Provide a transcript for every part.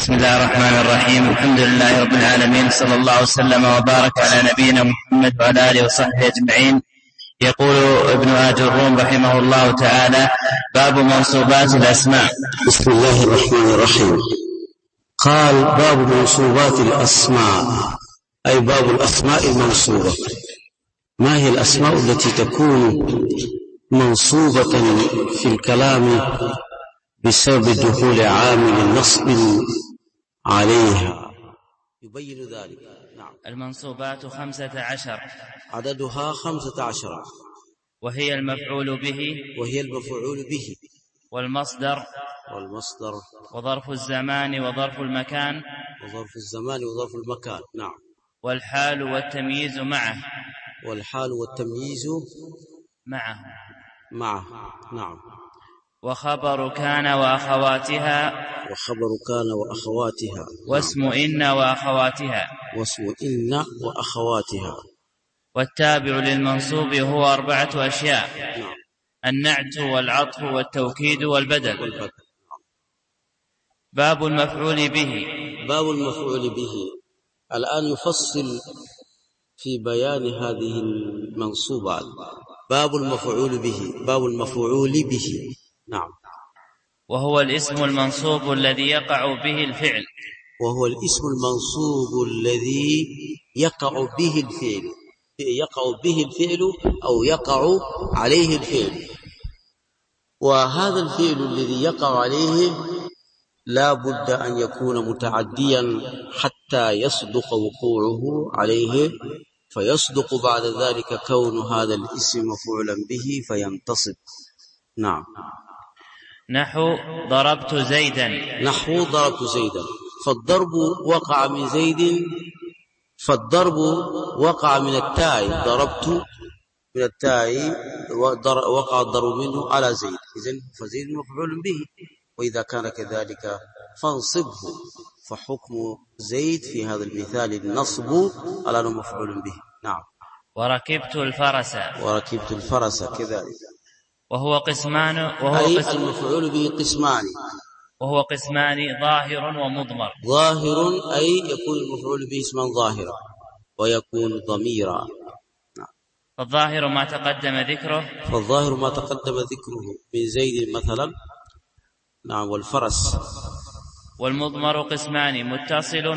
بسم الله الرحمن الرحيم. الحمد لله رب العالمين، صلى الله وسلم وبارك على نبينا محمد وعلى آله وصحبه أجمعين. يقول ابن آجروم رحمه الله تعالى: باب منصوبات الأسماء. بسم الله الرحمن الرحيم. قال: باب منصوبات الأسماء، أي باب الأسماء المنصوبة. ما هي الأسماء التي تكون منصوبة في الكلام بسبب دخول عامل نصب عليها؟ يبين ذلك. نعم. المنصوبات 15، عددها 15، وهي المفعول به والمصدر وظرف الزمان وظرف المكان نعم. والحال والتمييز معه نعم. وخبر كان وأخواتها واسم إن وأخواتها والتابع للمنصوب هو 4 أشياء: نعم. النعت والعطف والتوكيد والبدل. باب المفعول به. الآن يفصل في بيان هذه المنصوبات. باب المفعول به. نعم. وهو الاسم المنصوب الذي يقع به الفعل أو يقع عليه الفعل. وهذا الفعل الذي يقع عليه لا بد أن يكون متعديا حتى يصدق وقوعه عليه، فيصدق بعد ذلك كون هذا الاسم مفعولا به فينتصب. نعم. نحو ضربت زيدا. فالضرب وقع من التاء. ضربت من التاء وقع الضرب منه على زيد، إذن فزيد مفعول به. وإذا كان كذلك فانصبه، فحكم زيد في هذا المثال النصب على أنه مفعول به. نعم. وركبت الفرس كذلك. وهو قسمان. المفعول به قسمان. ظاهر ومضمر. ظاهر أي يكون المفعول به اسما ظاهرا، ويكون ضميرا. نعم. فالظاهر ما تقدم ذكره من زيد مثلا. نعم. والفرس. والمضمر قسمان: متصل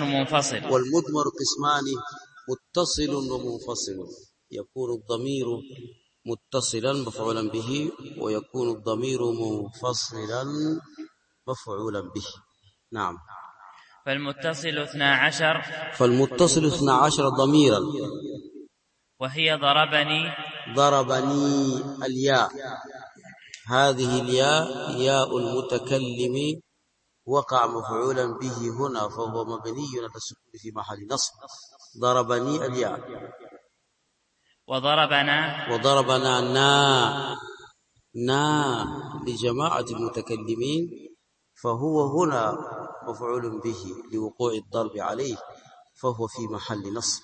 ومنفصل. يكون الضمير متصلا مفعولا به، ويكون الضمير منفصلا مفعولا به. نعم. فالمتصل 12 ضميرا. وهي ضربني الياء. هذه الياء ياء المتكلم، وقع مفعولا به هنا، فهو مبني على السكون في محل نصب. ضربني الياء. وضربنا نا لجماعة المتكلمين، فهو هنا مفعول به لوقوع الضرب عليه، فهو في محل نصب.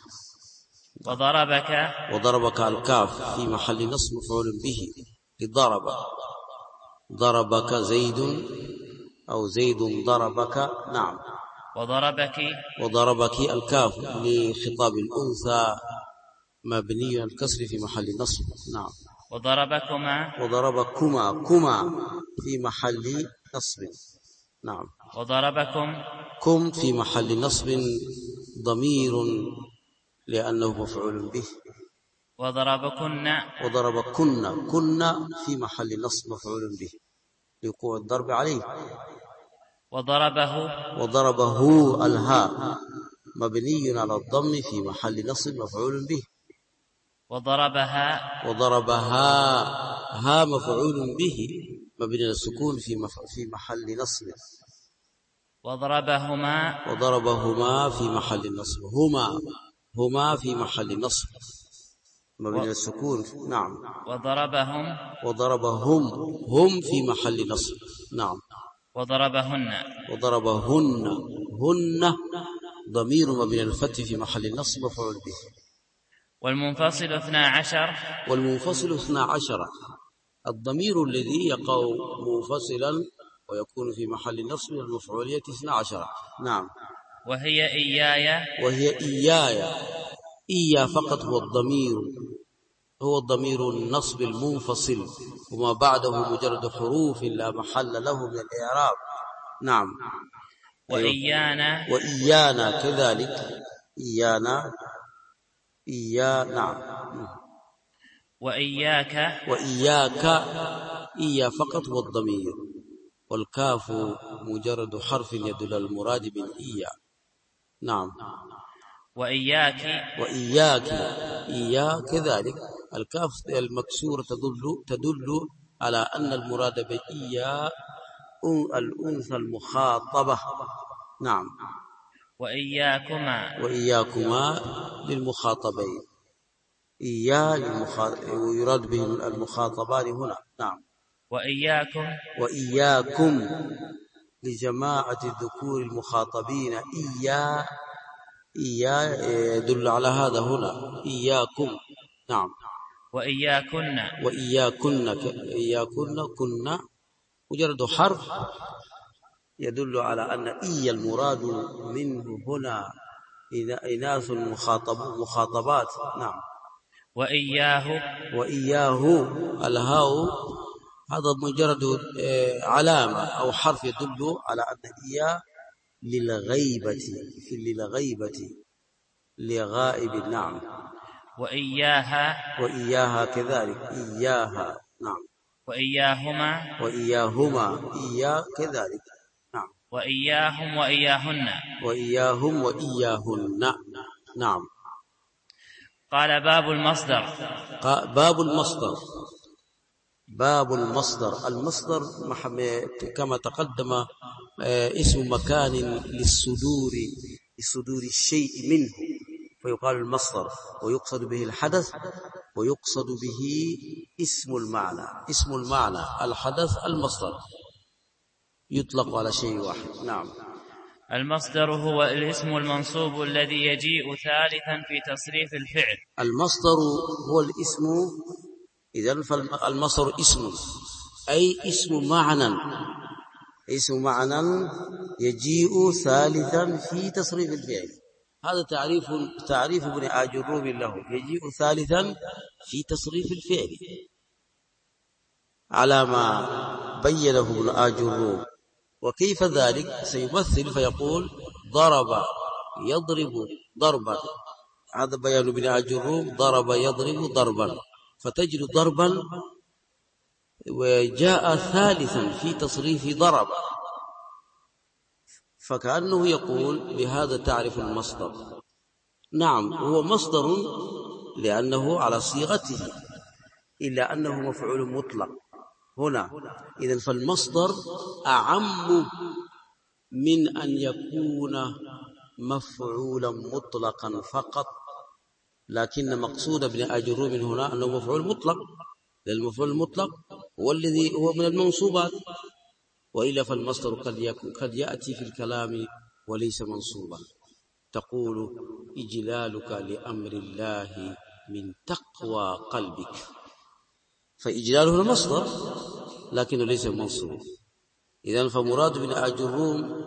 وضربك الكاف في محل نصب مفعول به لضرب. ضربك زيد أو زيد ضربك. نعم. وضربك الكاف لخطاب الأنثى مبني على الكسر في محل نصب. نعم. وضربكما في محل نصب. نعم. وضربكم في محل نصب ضمير لأنه مفعول به. وضربكن في محل نصب مفعول به لوقوع الضرب عليه. وضربه الهاء مبني على الضم في محل نصب مفعول به. وضربها ها مفعول به مبني على السكون في محل نصب. وضربهما في محل نصب. هما في محل نصب مبني على السكون. نعم. وضربهم هم في محل نصب. نعم. وضربهن هن ضمير مبني على الفتح في محل نصب مفعول به. والمنفصل 12 الضمير الذي يقع منفصلا ويكون في محل نصب المفعولية 12. نعم. وهي إياي. وهي إياي. إيا فقط هو الضمير النصب المنفصل، وما بعده مجرد حروف لا محل له من الإعراب. نعم. وإيانا. وإيانا كذلك. إيانا. نعم. وإياك. وإياك. إيا فقط هو الضمير، والكاف مجرد حرف يدل على المراد من إيا. نعم. وإياك. وإياك. إيا كذلك الكاف المكسورة تدل على أن المراد بإيا الأنثى المخاطبة. نعم. وإياكما للمخاطبين. ويراد به المخاطبان هنا. نعم. وإياكم لجماعة الذكور المخاطبين. إيا يدل على هذا هنا. إياكم. نعم. وإياكن كنا مجرد حرف يدل على أن إيا المراد منه هنا إناث مخاطبات. نعم. وإياه الهاء هذا مجرد علامة أو حرف يدل على أن إياه للغيبة لغائب. نعم. وإياها كذلك. إياها. نعم. وإياهما. إيا كذلك. نعم. وإياهم وإياهن. نعم. قال باب المصدر. المصدر كما تقدم اسم مكان للصدور الشيء منه، فيقال المصدر، ويقصد به الحدث، ويقصد به اسم المعنى الحدث. المصدر يطلق على شيء واحد. نعم. المصدر هو الاسم المنصوب الذي يجيء ثالثا في تصريف الفعل. المصدر هو الاسم. إذن فالمصدر اسم، أي اسم معنى يجيء ثالثا في تصريف الفعل. هذا تعريف ابن آجروم له. يجيء ثالثا في تصريف الفعل على ما بينه ابن آجروم. وكيف ذلك؟ سيمثل فيقول ضرب يضرب ضربا. هذا بيان ابن آجروم. ضرب يضرب ضربا، فتجد ضربا وجاء ثالثا في تصريف ضرب، فكأنه يقول بهذا تعرف المصدر. نعم، هو مصدر لأنه على صيغته، إلا أنه مفعول مطلق هنا. إذن فالمصدر أعم من أن يكون مفعولا مطلقا فقط، لكن مقصود ابن آجروم هنا أنه مفعول مطلق، للمفعول المطلق هو الذي هو من المنصوبات، وإلا فالمصدر قد يأتي في الكلام وليس منصوبا. تقول إجلالك لأمر الله من تقوى قلبك، فإجلاله المصدر لكنه ليس منصوب. إذن فمراد ابن آجروم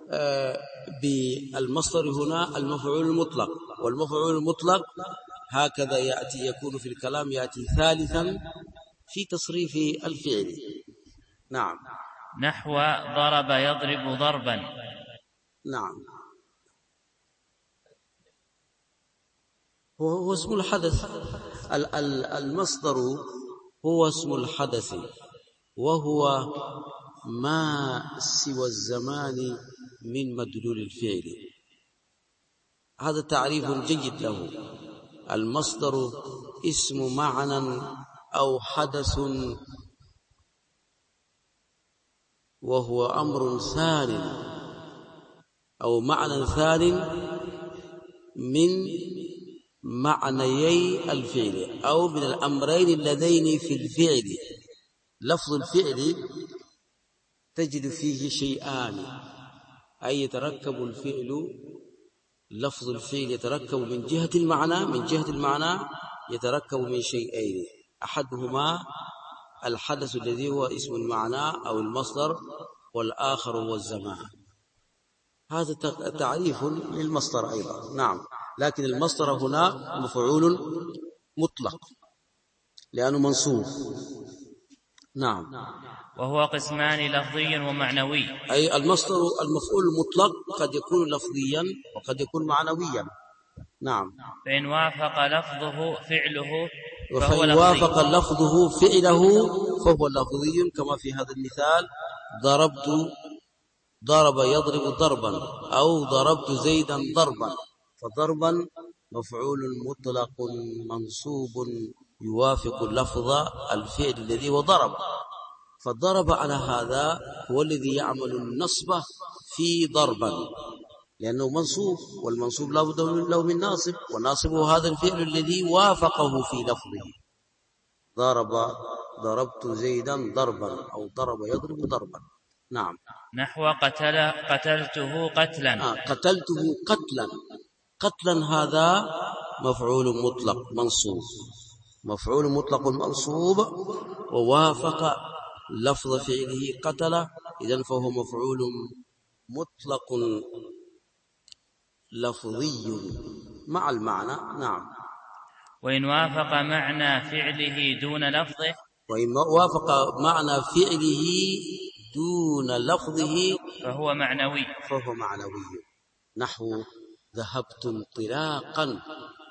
بالمصدر هنا المفعول المطلق، والمفعول المطلق هكذا يأتي، يكون في الكلام يأتي ثالثا في تصريف الفعل. نعم. نحو ضرب يضرب ضربا. نعم. هو اسم الحدث. المصدر هو اسم الحدث، وهو ما سوى الزمان من مدلول الفعل. هذا تعريف جيد له. المصدر اسم معنى أو حدث، وهو أمر ثاني أو معنى ثاني من معنيي الفعل، أو من الأمرين اللذين في الفعل. لفظ الفعل تجد فيه شيئان، أي يتركب الفعل، لفظ الفعل يتركب من جهة المعنى يتركب من شيئين: أحدهما الحدث الذي هو اسم المعنى أو المصدر، والآخر هو الزمان. هذا تعريف للمصدر أيضا. نعم، لكن المصدر هنا مفعول مطلق لأنه منصوب. نعم. وهو قسمان لفظي ومعنوي. أي المصدر المفعول المطلق قد يكون لفظيا وقد يكون معنويا. نعم. فإن وافق لفظه فعله فهو فإن لفظي. وافق لفظه فعله فهو لفظي، كما في هذا المثال: ضرب يضرب ضربا، أو ضربت زيدا ضربا. فضربا مفعول مطلق منصوب يوافق لفظ الفعل الذي وضرب. فالضرب على هذا هو الذي يعمل النصب في ضربا، لأنه منصوب، والمنصوب لا بد له من ناصب، والناصب هو هذا الفعل الذي وافقه في لفظه. ضربت زيدا ضربا، أو ضرب يضرب ضربا. نعم. نحو قتلته قتلا. قتلته قتلا. قتلا هذا مفعول مطلق منصوب، مفعول مطلق منصوب ووافق لفظ فعله قتل، إذن فهو مفعول مطلق لفظي مع المعنى. نعم. وإن وافق معنى فعله دون لفظه، وإن وافق معنى فعله دون لفظه فهو معنوي. نحو ذهبت انطلاقا.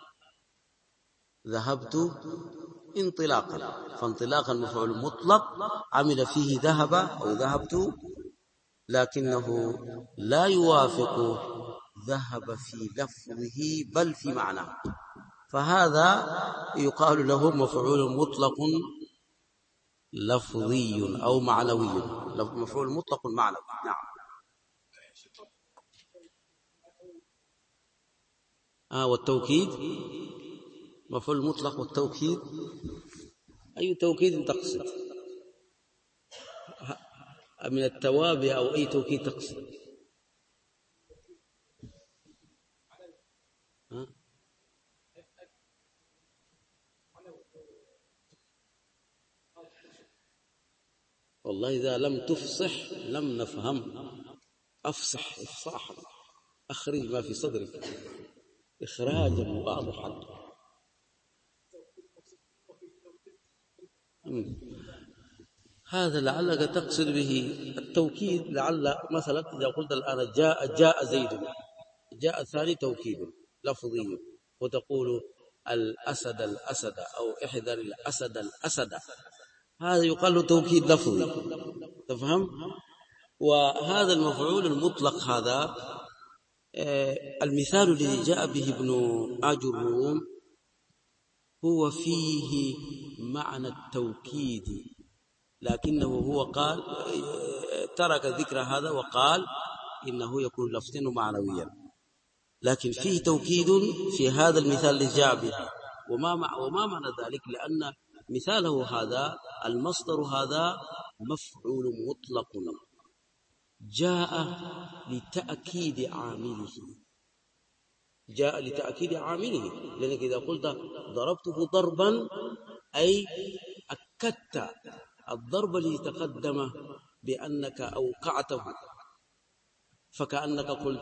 ذهبت انطلاقا، فانطلاقا مفعول مطلق عمل فيه ذهب أو ذهبت، لكنه لا يوافق ذهب في لفظه بل في معناه، فهذا يقال له مفعول مطلق لفظي أو معنوي. مفعول مطلق معنوي. نعم. والتوكيد مفعول مطلق. والتوكيد أي توكيد تقصد؟ من التوابع أو أي توكيد تقصد؟ والله إذا لم تفصح لم نفهم. أفصح إفصاحا، أخرج ما في صدرك إخراجا واضحا. هذا لعلك تقصد به التوكيد. لعل مثلا إذا قلت الآن جاء زيد، جاء الثاني توكيد لفظي، وتقول الأسد أو احذر الأسد، هذا يقال له توكيد لفظي. تفهم؟ وهذا المفعول المطلق هذا المثال الذي جاء به ابن آجروم هو فيه معنى التوكيد، لكنه هو قال ترك ذكر هذا وقال إنه يكون لفظا معنويا، لكن فيه توكيد في هذا المثال الذي جاء به. وما معنى ذلك؟ لأن مثاله هذا المصدر هذا مفعول مطلق جاء لتأكيد عامله. لأنك إذا قلت ضربته ضربا أي أكدت الضرب الذي تقدم بأنك أوقعته، فكأنك قلت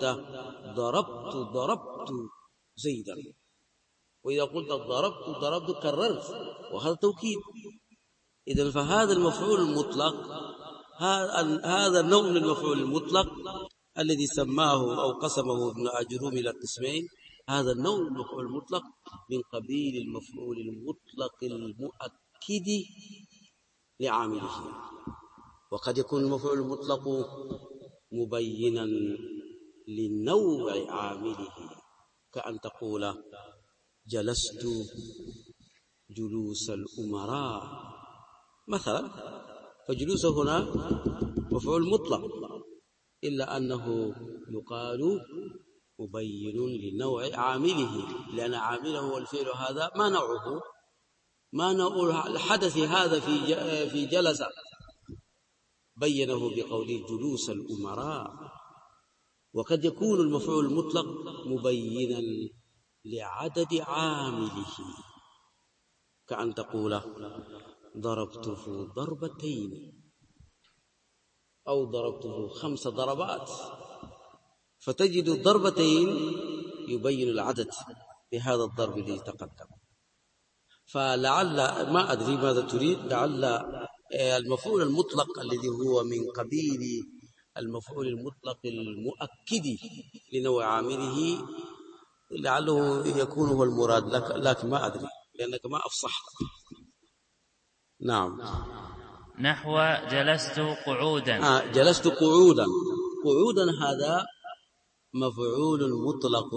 ضربت زيدا. وإذا قلت ضربت كررت، وهذا توكيد. إذن فهذا المفعول المطلق، هذا النوع من المفعول المطلق الذي سماه أو قسمه ابن آجروم إلى قسمين، هذا النوع من المفعول المطلق من قبيل المفعول المطلق المؤكد لعامله. وقد يكون المفعول المطلق مبينا لنوع عامله، كأن تقول جلست جلوس الأمراء مثلا، فجلوس هنا مفعول مطلق، إلا أنه يقال مبين لنوع عامله، لأن عامله والفعل هذا ما نوع الحدث هذا في جلس، بينه بقوله جلوس الأمراء. وقد يكون المفعول المطلق مبينا لعدد عامله، كأن تقول ضربته ضربتين، أو ضربته 5 ضربات، فتجد الضربتين يبين العدد بهذا الضرب الذي تقدم. فلعل، ما أدري ماذا تريد، لعل المفعول المطلق الذي هو من قبيل المفعول المطلق المؤكد لنوع عامله لعله يكون هو المراد لك، لكن ما أدري لأنك ما أفصحت. نعم. نحو جلست قعودا. جلست قعودا. قعودا هذا مفعول مطلق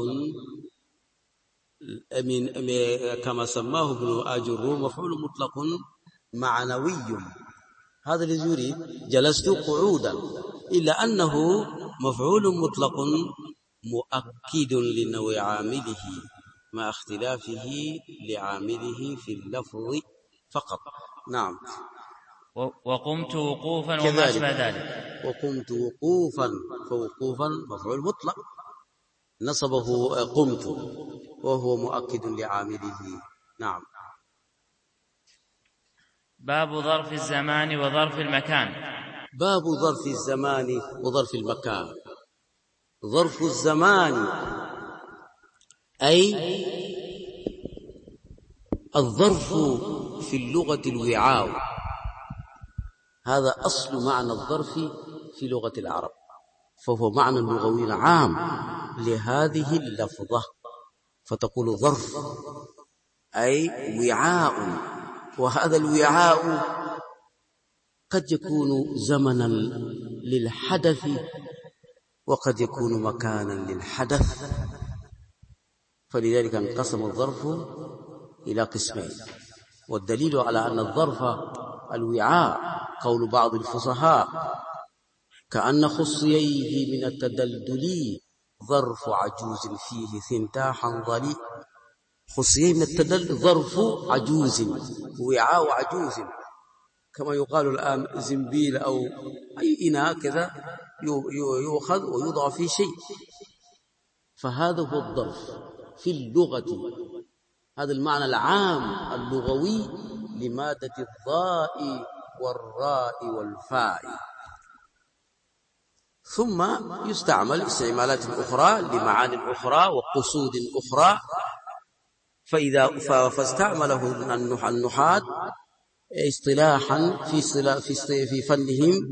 من كما سماه ابن آجروم، مفعول مطلق معنوي. هذا الذي يريد جلست قعودا، إلا أنه مفعول مطلق مؤكد لنوع عامله مع اختلافه لعامله في اللفظ فقط. نعم. وقمت وقوفا وما أشبه ذلك. وقمت وقوفا، فوقوفا مفعول مطلق نصبه قمت وهو مؤكد لعامله. نعم. باب ظرف الزمان وظرف المكان. باب ظرف الزمان وظرف المكان. ظرف الزمان أي الظرف في اللغة الوعاء، هذا أصل معنى الظرف في لغة العرب، فهو معنى لغوي عام لهذه اللفظة. فتقول ظرف أي وعاء، وهذا الوعاء قد يكون زمنا للحدث وقد يكون مكانا للحدث، فلذلك انقسم الظرف إلى قسمين. والدليل على أن الظرف الوعاء قول بعض الفصحاء: كأن خصيه من التدلدل ظرف عجوز فيه ثنتا حنظلي. خصيه من التدلدل ظرف عجوز، وعاء عجوز، كما يقال الآن زنبيل أو أي إناء كذا يؤخذ ويوضع فيه شيء، فهذا هو الظرف في اللغة. هذا المعنى العام اللغوي لمادة الضاء والراء والفاء. ثم يستعمل استعمالات أخرى لمعاني أخرى وقصود أخرى، فاستعمله النحاة اصطلاحا في فنهم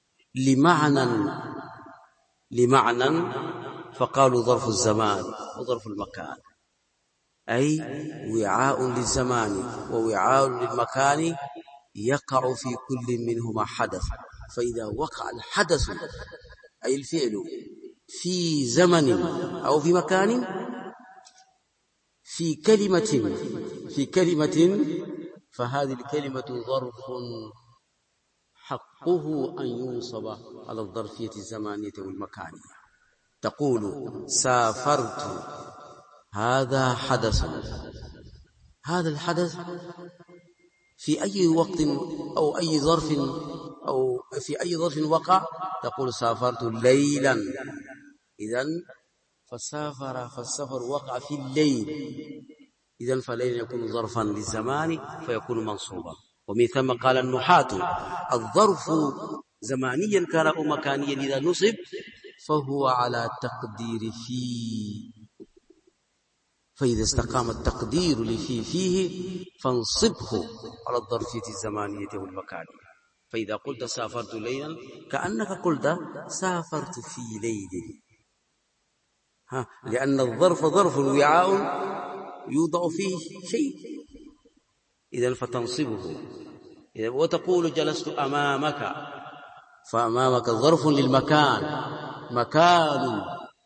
لمعنى فقالوا ظرف الزمان وظرف المكان، أي وعاء للزمان ووعاء للمكان يقع في كل منهما حدث. فإذا وقع الحدث أي الفعل في زمن أو في مكان في كلمة فهذه الكلمة ظرف حقه أن ينصب على الظرفية الزمانية والمكانية. تقول سافرت، هذا حدث، هذا الحدث في أي وقت أو أي ظرف أو في أي ظرف وقع. تقول سافرت ليلا، إذن فالسفر وقع في الليل، إذن فالليل يكون ظرفا للزمان فيكون منصوبا. ومن ثم قال النحاة: الظرف زمانيا كان أو مكانيا إذا نصب فهو على تقدير فيه، فإذا استقام التقدير فيه فانصبه على الظرفية الزمانية والمكانية. فإذا قلت سافرت ليلا كأنك قلت سافرت في ليل، لأن الظرف ظرف وعاء يوضع فيه شيء، إذن فتنصبه. وتقول جلست أمامك، فأمامك ظرف للمكان، مكان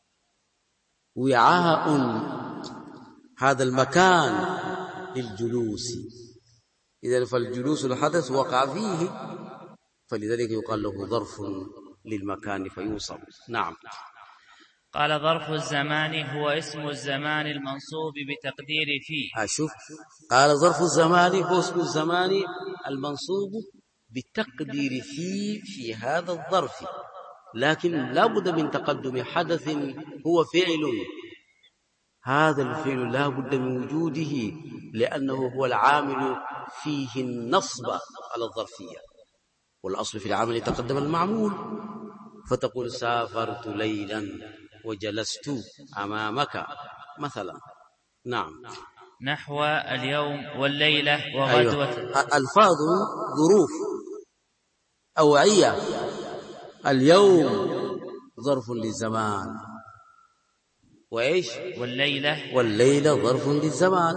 وعاء، هذا المكان للجلوس، إذن فالجلوس الحدث وقع فيه، فلذلك يقال له ظرف للمكان فيوصف. نعم. قال ظرف الزمان هو اسم الزمان المنصوب بتقدير فيه. شوف، قال ظرف الزمان هو اسم الزمان المنصوب بتقدير فيه في هذا الظرف، لكن لا بد من تقدم حدث هو فعل، هذا الفعل لا بد من وجوده لأنه هو العامل فيه النصب على الظرفية. والأصل في العمل تقدم المعمول، فتقول سافرت ليلا وجلست أمامك مثلا. نعم. نحو اليوم والليلة أيوة. وغدوة. ألفاظ ظروف أوعية. اليوم ظرف للزمان، وإيش؟ والليلة ظرف للزمان،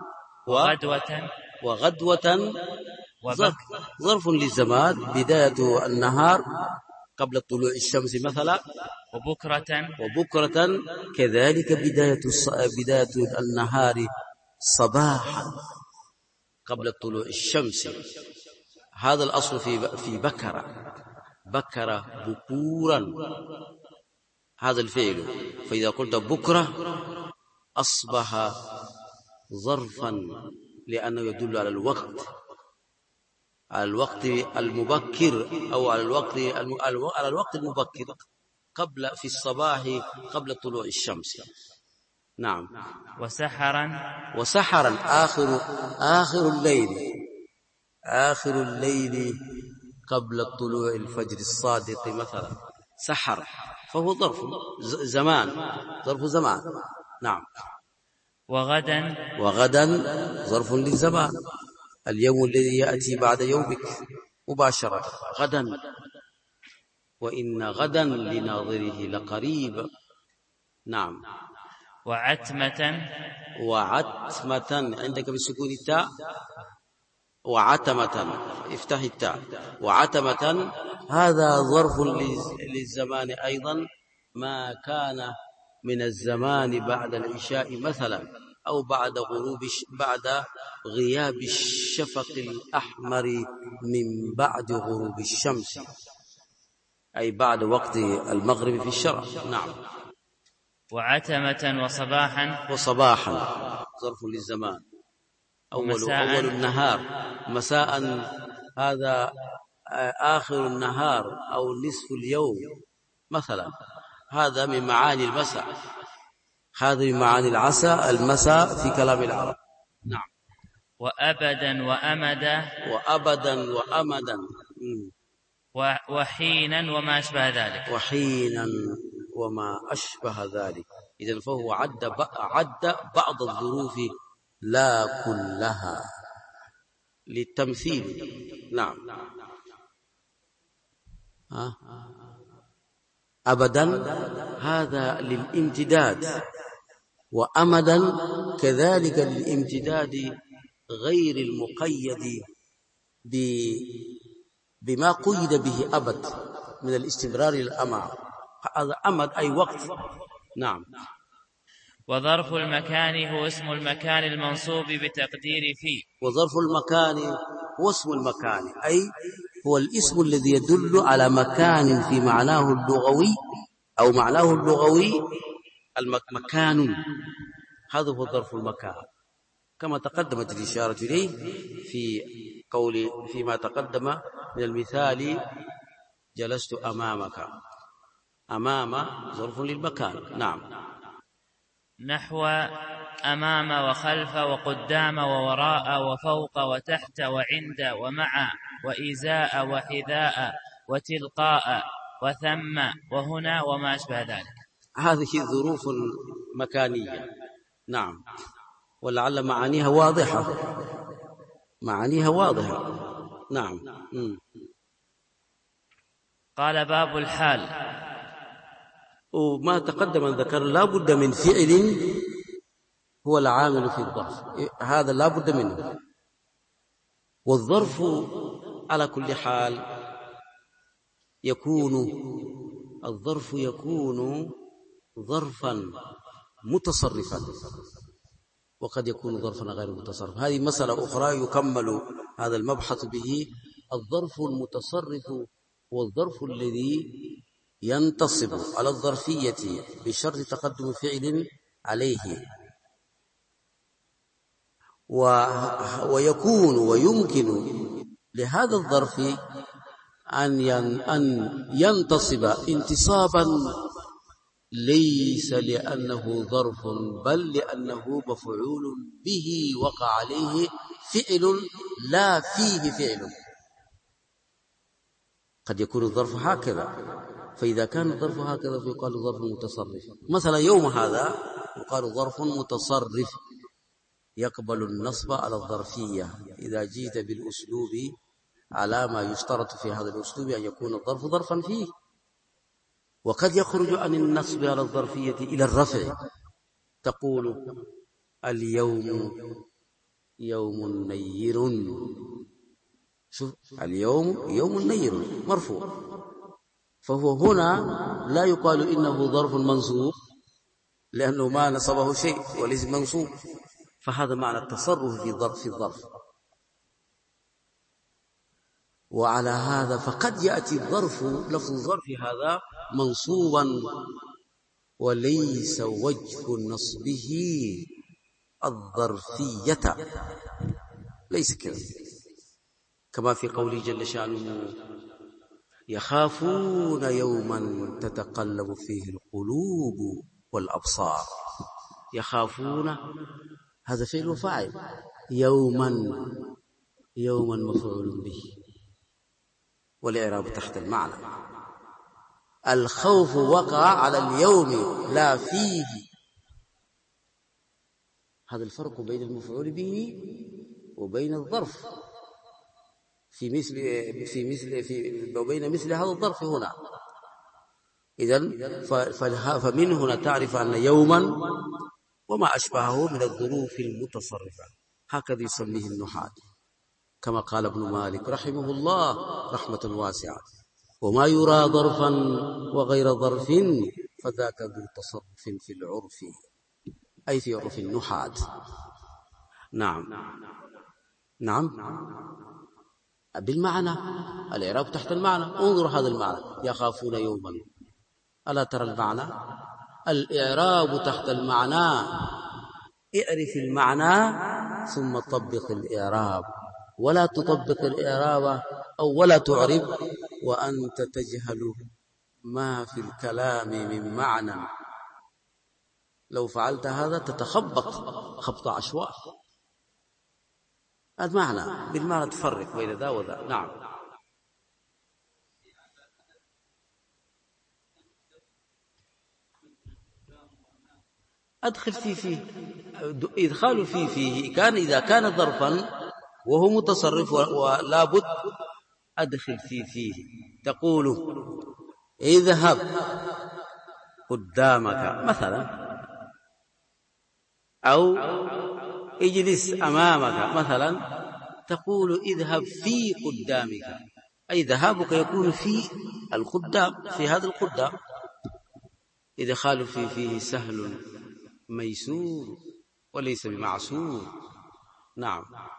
وغدوة ظرف للزمان، بداية النهار قبل طلوع الشمس مثلا، وبكرة كذلك بداية النهار صباحا قبل طلوع الشمس. هذا الأصل في بكر بكورا، هذا الفعل. فإذا قلت بكرة أصبح ظرفا لأنه يدل على الوقت المبكر، أو على الوقت المبكر في الصباح قبل طلوع الشمس. نعم. وسحرا آخر الليل قبل طلوع الفجر الصادق مثلا، سحر، فهو ظرف زمان. نعم. وغدا ظرف للزمان، اليوم الذي يأتي بعد يومك مباشرة، غدا، وإن غدا لناظره لقريب. نعم. وعتمة عندك بسكون التاء، وعتمة افتح التاء، وعتمة هذا ظرف للزمان أيضا، ما كان من الزمان بعد العشاء مثلا، أو بعد غياب الشفق الأحمر من بعد غروب الشمس، أي بعد وقت المغرب في الشرع. نعم. وعتمة وصباحا ظرف للزمان، أول النهار، مساء هذا آخر النهار أو نصف اليوم مثلا، هذا من معاني المساء، هذا من معاني المساء في كلام العرب. نعم. وأبدا وأمدا وحينا وما أشبه ذلك. إذن فهو عد بعض الظروف لا كلها للتمثيل. نعم. أبدا هذا للامتداد، وأمدا كذلك للامتداد غير المقيد بما قيد به أبد من الاستمرار للأمد، هذا أمد أي وقت. نعم. وظرف المكان هو اسم المكان المنصوب بتقدير فيه. وظرف المكان هو اسم المكان، أي هو الاسم الذي يدل على مكان في معناه اللغوي، أو معناه اللغوي مكان، هذا هو ظرف المكان، كما تقدمت الإشارة إليه فيما تقدم من المثال جلست أمامك. أمام ظرف للمكان. نعم. نحو أمام وخلف وقدام ووراء وفوق وتحت وعند ومع وإزاء وحذاء وتلقاء وثم وهنا وما أشبه ذلك. هذه ظروف مكانية. نعم. ولعل معانيها واضحة. نعم. قال باب الحال. وما تقدم ذكر لا بد من فعل هو العامل في الظرف، هذا لا بد منه. والظرف على كل حال يكون ظرفا متصرفا، وقد يكون ظرفا غير متصرف. هذه مسألة أخرى يكمل هذا المبحث به. الظرف المتصرف هو الظرف الذي ينتصب على الظرفية بشرط تقدم فعل عليه، ويكون ويمكن لهذا الظرف أن ينتصب انتصابا ليس لأنه ظرف، بل لأنه مفعول به وقع عليه فعل لا فيه فعل. قد يكون الظرف هكذا، فإذا كان الظرف هكذا فيقال ظرف متصرف. مثلا يوم هذا يقال ظرف متصرف يقبل النصب على الظرفية إذا جئت بالأسلوب على ما يشترط في هذا الأسلوب أن يكون الظرف ظرفا فيه. وقد يخرج عن النصب على الظرفية إلى الرفع، تقول اليوم يوم نير. شوف، اليوم يوم نير مرفوع، فهو هنا لا يقال إنه ظرف منصوب لأنه ما نصبه شيء وليس منصوب، فهذا معنى التصرف في الظرف. وعلى هذا فقد يأتي الظرف لفظ الظرف هذا منصوبا وليس وجه نصبه الظرفية، ليس كذا، كما في قوله جل شأنه يخافون يوما تتقلب فيه القلوب والأبصار. يخافون هذا فعل وفاعل، يوما مفعول به، والإعراب تحت المعنى. الخوف وقع على اليوم لا فيه. هذا الفرق بين المفعول به وبين الظرف وبين مثل هذا الظرف هنا. إذن فمن هنا تعرف أن يوما وما أشبهه من الظروف المتصرفة هكذا يسميه النحاة، كما قال ابن مالك رحمه الله رحمة واسعة: وما يرى ظرفا وغير ظرف فذاك ذو تصرف في العرف، أي في عرف النحاة. نعم بالمعنى، الإعراب تحت المعنى. انظر هذا المعنى، يخافون يوما، ألا ترى المعنى؟ الإعراب تحت المعنى. اعرف المعنى ثم طبق الإعراب، ولا تطبق الإعراب أو ولا تعرب وأنت تجهل ما في الكلام من معنى. لو فعلت هذا تتخبط خبط عشواء. المعنى بالمعنى تفرق بين ذا وذا. نعم. أدخل فيه إدخال فيه كان إذا كان ظرفا وهو متصرف ولا بد أدخل فيه. تقول اذهب قدامك مثلا، أو اجلس أمامك مثلا. تقول اذهب في قدامك، أي ذهابك يكون في القدام، في هذا القدام. إدخال فيه سهل ميسور وليس بمعسور. نعم.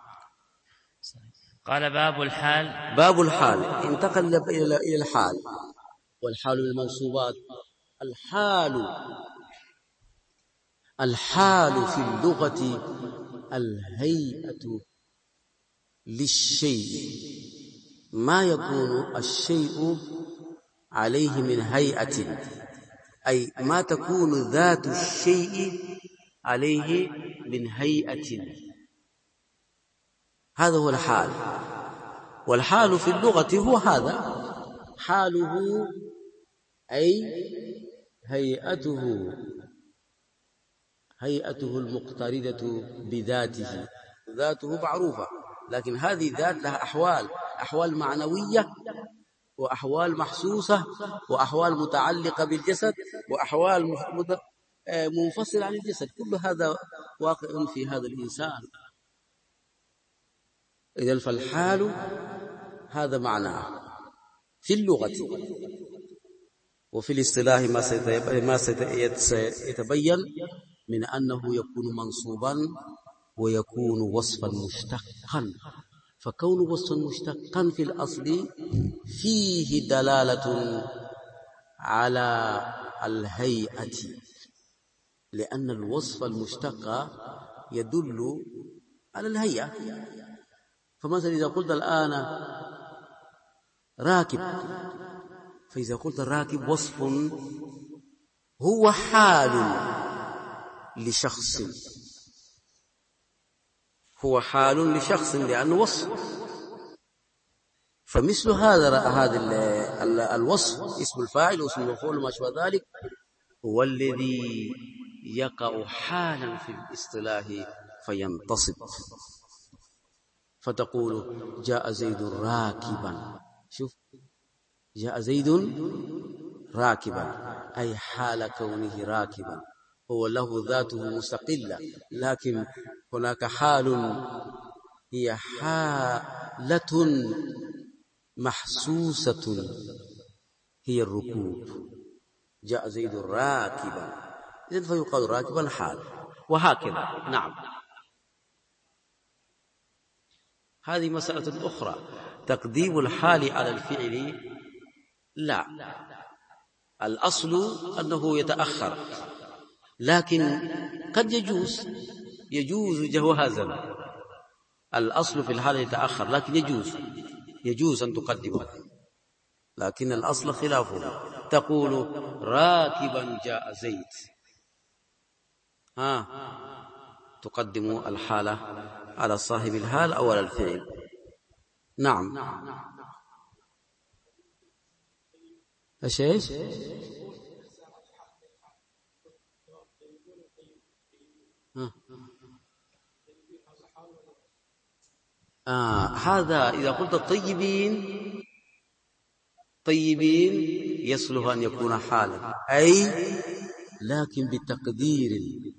قال باب الحال انتقل إلى الحال، والحال بالمنصوبات. الحال في اللغة الهيئة للشيء، ما يكون الشيء عليه من هيئة، أي ما تكون ذات الشيء عليه من هيئة. هذا هو الحال. والحال في اللغة هو هذا، حاله أي هيئته المقترنة بذاته. ذاته معروفة، لكن هذه ذات لها أحوال معنوية، وأحوال محسوسة، وأحوال متعلقة بالجسد، وأحوال منفصلة عن الجسد. كل هذا واقع في هذا الإنسان. إذن فالحال هذا معناه في اللغة. وفي الاصطلاح ما سيتبين من أنه يكون منصوبا ويكون وصفا مشتقا. فكون وصفا مشتقا في الأصل فيه دلالة على الهيئة، لأن الوصف المشتق يدل على الهيئة. فمثلا إذا قلت الآن راكب، فإذا قلت الراكب وصف هو حال لشخص، لأنه وصف. فمثل هذا الوصف اسم الفاعل واسم المفعول وما شابه ذلك هو الذي يقع حالا في الاصطلاح فينتصب. فتقول جاء زيد راكبا، شوف، جاء زيد راكبا أي حال كونه راكبا، هو له ذاته مستقلة، لكن هناك حال هي حالة محسوسة هي الركوب. جاء زيد راكبا، إذن فيقال راكبا حال، وهكذا. نعم، هذه مسألة أخرى. تقديم الحال على الفعل لا، الأصل أنه يتأخر، لكن قد يجوز جوازا. الأصل في الحال يتأخر، لكن يجوز أن تقدمه، لكن الأصل خلافه. تقول راكبا جاء زيد، تقدم الحالة على صاحب الحال أو على الفعل. نعم. ايش؟ هذا إذا قلت طيبين يصلح أن يكون حالا، أي لكن بتقدير،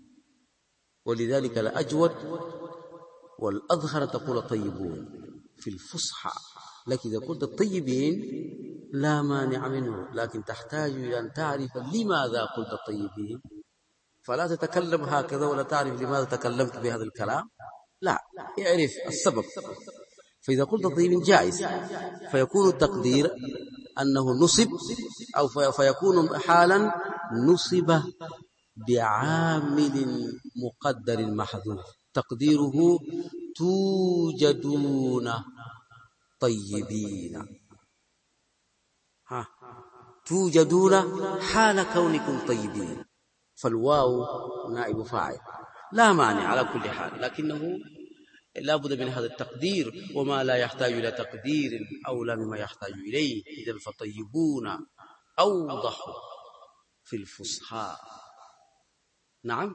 ولذلك الأجود والأظهر تقول طيبون في الفصحى، لكن إذا قلت طيبين لا مانع منه، لكن تحتاج إلى أن تعرف لماذا قلت طيبين، فلا تتكلم هكذا ولا تعرف لماذا تكلمت بهذا الكلام، لا، يعرف السبب. فإذا قلت طيب جائز، فيكون التقدير أنه نصب، أو فيكون حالا نصب بعامل مقدر محذوف، تقديره توجدون طيبين، توجدون حال كونكم طيبين، فالواو نائب فاعل لا مانع على كل حال، لكنه لا بد من هذا التقدير، وما لا يحتاج إلى تقدير أولى مما يحتاج إليه. إذن فطيبون أوضح في الفصحى. نعم،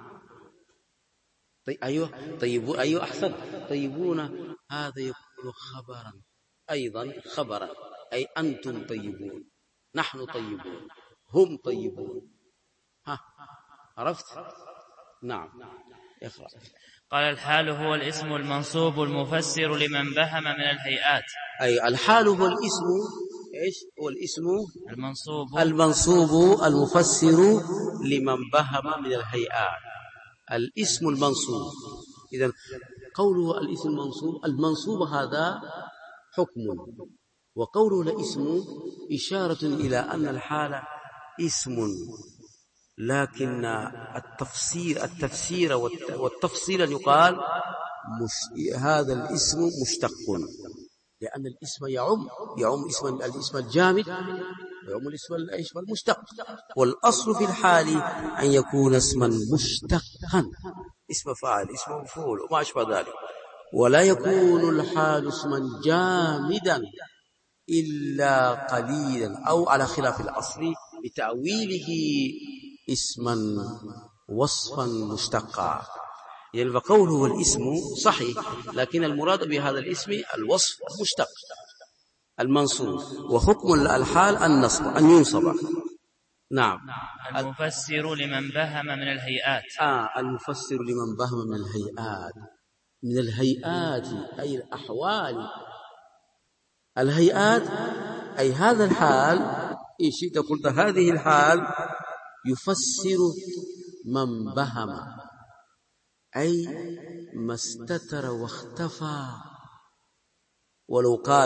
أيوة أحسن. طيبون هذا يكون خبرا، أيضا خبرا، أي أنتم طيبون، نحن طيبون، هم طيبون. عرفت؟ نعم، اقرأ. قال الحال هو الاسم المنصوب المفسر لمن بهم من الهيئات. أي الحال هو الاسم، إيش هو الاسم؟ المنصوب المفسر لمن بهم من الهيئات، الاسم المنصوب. إذن قوله الاسم المنصوب هذا حكم، وقوله الاسم إشارة إلى أن الحال اسم، لكن التفسير والتفصيل يقال هذا الاسم مشتق، لأن الاسم يعم الاسم الجامد ويعم الاسم المشتق، والأصل في الحال أن يكون اسما مشتقا، اسم فاعل، اسم مفعول وما أشبه ذلك، ولا يكون الحال اسما جامدا إلا قليلا، أو على خلاف الأصل بتأويله اسما وصفا مشتقا. يعني فقوله الاسم صحيح، لكن المراد بهذا الاسم الوصف مشتق المنصوب، وحكم الحال النصب أن ينصب. نعم. المفسر لمن بهم من الهيئات. المفسر لمن بهم من الهيئات أي الأحوال. الهيئات أي هذا الحال، إيش قلت هذه الحال يفسر من بهم، أي ما استتر واختفى، ولو قال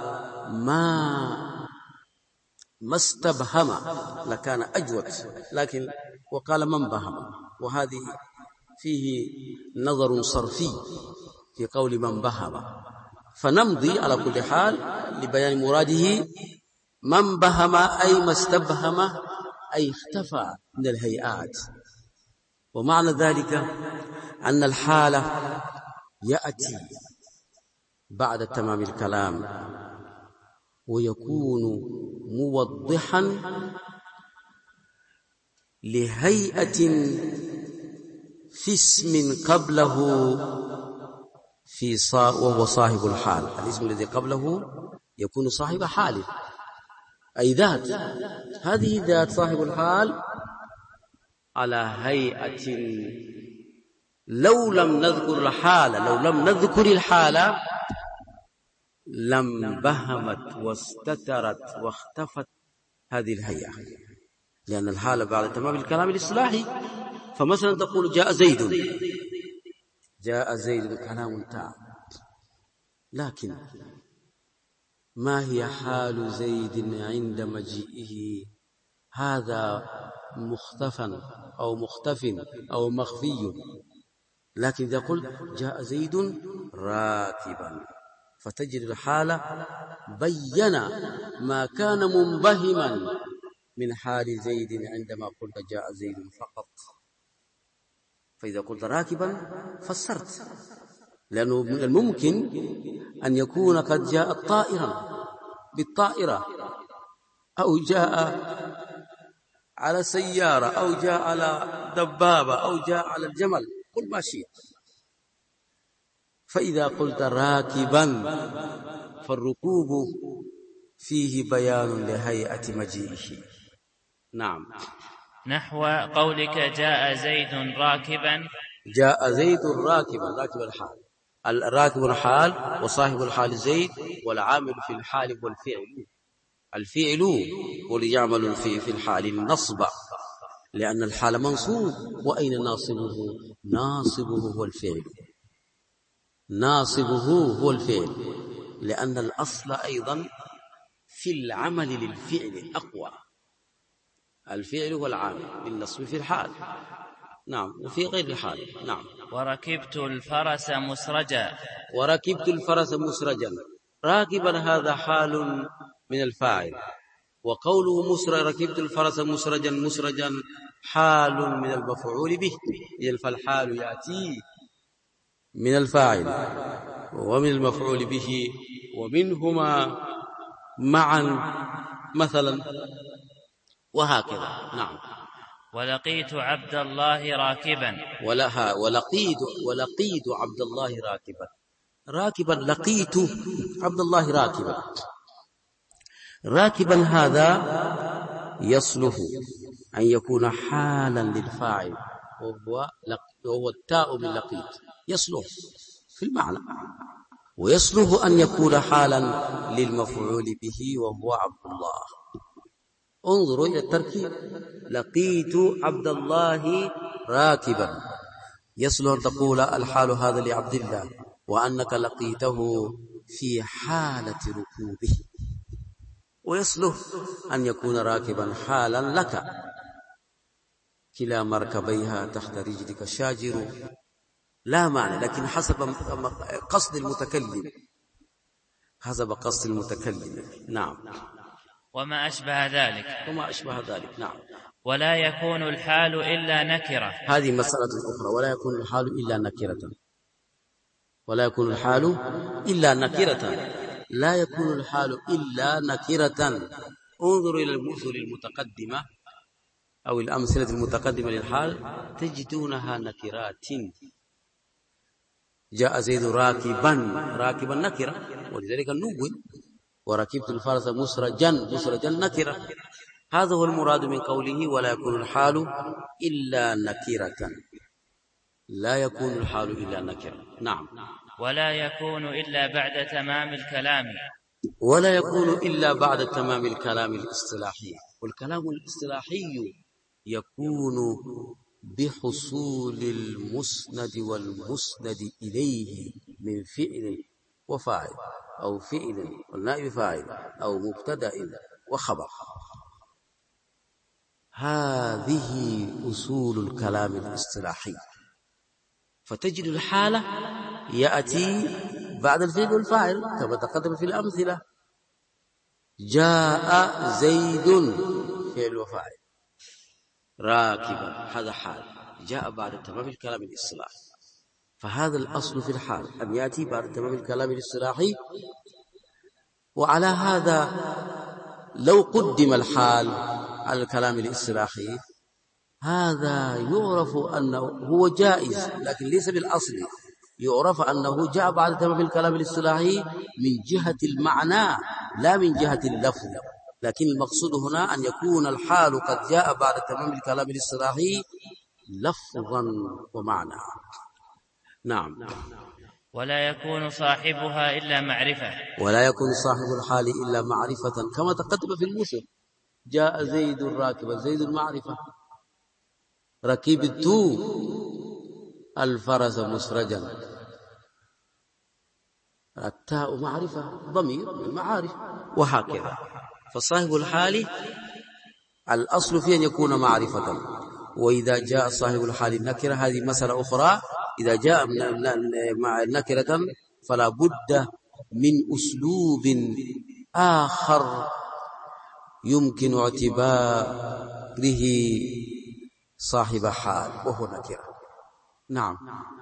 ما استبهم لكان أجود، لكن وقال من بهم، وهذه فيه نظر صرفي في قول من بهم، فنمضي على كل حال لبيان مراده. من بهم أي ما استبهم، أي اختفى من الهيئات، ومعنى ذلك أن الحالة يأتي بعد تمام الكلام ويكون موضحا لهيئة في اسم قبله وهو صاحب الحال. الاسم الذي قبله يكون صاحب حال، أي ذات. هذه ذات صاحب الحال على هيئة لو لم نذكر الحالة لم بهمت واستترت واختفت هذه الهيئة، لأن الحالة بعد تمام الكلام الإصلاحي. فمثلا تقول جاء زيد كلام تام، لكن ما هي حال زيد عند مجيئه؟ هذا مختفى أو مخفي. لكن إذا قلت جاء زيد راكبا، فتجد الحالة بين ما كان منبهما من حال زيد عندما قلت جاء زيد فقط. فإذا قلت راكبا فسرت، لأنه من الممكن أن يكون قد جاء طائرا بالطائرة، أو جاء على سيارة، أو جاء على دبابة، أو جاء على الجمل، قل ما شئت. فإذا قلت راكبا فالركوب فيه بيان لهيئة مجيئه. نعم. نحو قولك جاء زيد راكبا. جاء زيد راكبا، راكب الحال، الراكب الحال وصاحب الحال زيد، والعامل في الحال والفعل. الفعل هو اللي يعمل في الحال النصب، لأن الحال منصوب. وأين ناصبه؟ ناصبه هو الفعل، لأن الأصل أيضا في العمل للفعل أقوى. الفعل هو العامل بالنصب في الحال، نعم، وفي غير الحال. نعم. وركبت الفرس مسرجا. راكبا هذا حال من الفاعل، وقوله ركبت الفرس مسرجا حال من المفعول به، فالحال يأتي من الفاعل ومن المفعول به، ومنهما معا مثلا، وهكذا. نعم. ولقيت عبد الله راكبا. ولقيت عبد الله راكبا لقيت عبد الله راكبا هذا يصلح أن يكون حالا للفاعل، وهو التاء من لقيت، يصلح في المعنى، ويصلح أن يكون حالا للمفعول به وهو عبد الله. انظروا إلى التركيب، لقيت عبد الله راكبا، يصلح أن تقول الحال هذا لعبد الله، وأنك لقيته في حالة ركوبه. ويصلح أن يكون راكبا حالا لك، كلا مركبيها تحت رجلك شاجر، لا معنى، لكن حسب قصد المتكلم. نعم. وما أشبه ذلك. نعم. ولا يكون الحال إلا نكرة. هذه مسألة أخرى. ولا يكون الحال إلا نكرة. لا يكون الحال إلا نكرة. انظروا إلى المثل المتقدمة أو الأمثلة المتقدمة للحال، تجدونها نكرات. جاء زيد راكبا نكرة، ولذلك النون. وركبت الفرس مسرجا نكرة. هذا هو المراد من قوله ولا يكون الحال إلا نكرة. لا يكون الحال إلا نكرة. نعم. ولا يكون إلا بعد تمام الكلام الاصطلاحي. والكلام الاصطلاحي يكون بحصول المسند والمسند إليه من فعل وفاعل، أو فعل والنائب فاعل، أو مبتدأ وخبر. هذه أصول الكلام الاصطلاحي. فتجد الحالة يأتي بعد الفعل والفاعل كما تقدم في الأمثلة. جاء زيد فعل وفاعل، راكبا هذا حال، جاء بعد تمام الكلام الاصطلاحي. فهذا الأصل في الحال، أن يأتي بعد تمام الكلام الاصطلاحي وعلى هذا لو قدم الحال على الكلام الاصطلاحي هذا يعرف أنه هو جائز، لكن ليس بالأصل. يعرف أنه جاء بعد تمام الكلام الاصطلاحي من جهة المعنى لا من جهة اللفظ، لكن المقصود هنا أن يكون الحال قد جاء بعد تمام الكلام الاصطلاحي لفظا ومعنى. نعم. ولا يكون صاحبها إلا معرفة. ولا يكون صاحب الحال إلا معرفة، كما تقدم في المثل: جاء زيد راكبا، زيد معرفة. ركبت الفرس مسرجا، التاء معرفة، ضمير من المعارف، وهكذا. فصاحب الحال الأصل فيه أن يكون معرفة، وإذا جاء صاحب الحال النكرة، هذه مسألة أخرى، إذا جاء نكرة فلا بد من أسلوب آخر يمكن اعتباره صاحب حال وهو نكرة. نعم.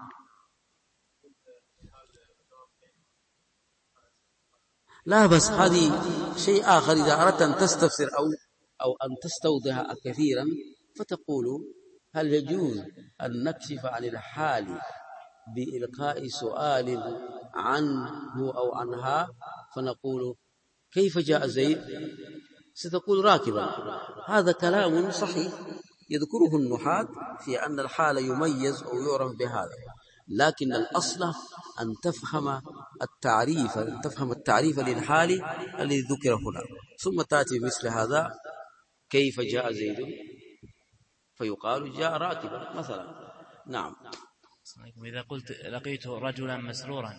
لا بس هذه شيء آخر. إذا أردت أن تستفسر أو أن تستوضح كثيرا فتقول: هل يجوز أن نكشف عن الحال بإلقاء سؤال عنه أو عنها؟ فنقول: كيف جاء زيد؟ ستقول: راكبا. هذا كلام صحيح يذكره النحاة في أن الحال يميز أو يعرف بهذا، لكن الأصل أن تفهم التعريف للحال الذي ذكر هنا، ثم تأتي مثل هذا: كيف جاء زيد؟ فيقال: جاء راكبا مثلا. نعم. إذا قلت: لقيت رجلا مسرورا.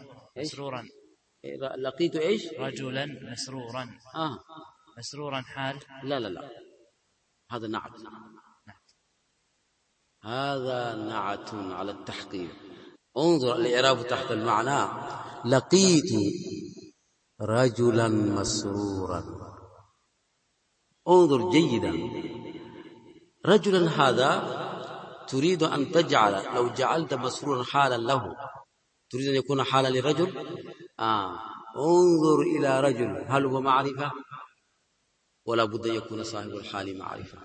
لقيت إيش؟ رجلا مسرورا. مسرورا حال؟ لا، هذا نعت. هذا نعت على التحقيق. انظر الإعراب تحت المعنى: لقيت رجلا مسرورا. انظر جيدا، رجلا هذا تريد أن تجعل، لو جعلت مسرورا حالا له، تريد أن يكون حالا لرجل. انظر إلى رجل، هل هو معرفة؟ ولا بد أن يكون صاحب الحال معرفة.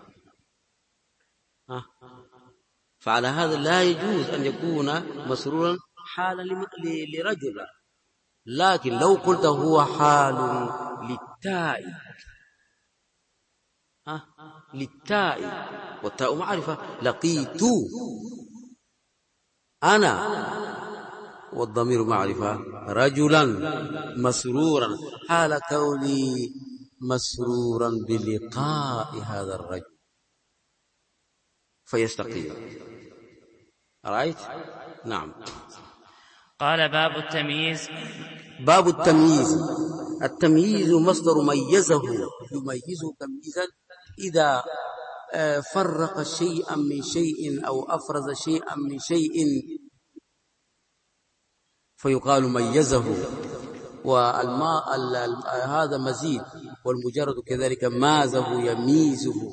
فعلى هذا لا يجوز أن يكون مسرورا حالا لرجل. لكن لو قلت هو حال للتاء، للتاء، والتاء معرفة: لقيت أنا، والضمير معرفة، رجلا مسرورا، حال كوني مسرورا بلقاء هذا الرجل، فيستقيم. رأيت؟ نعم. قال: باب التمييز. باب التمييز. التمييز مصدر ميزه، يميزه تمييزا إذا فرق شيئا من شيء أو أفرز شيئا من شيء فيقال ميزه. هذا مزيد، والمجرد كذلك مازه يميزه.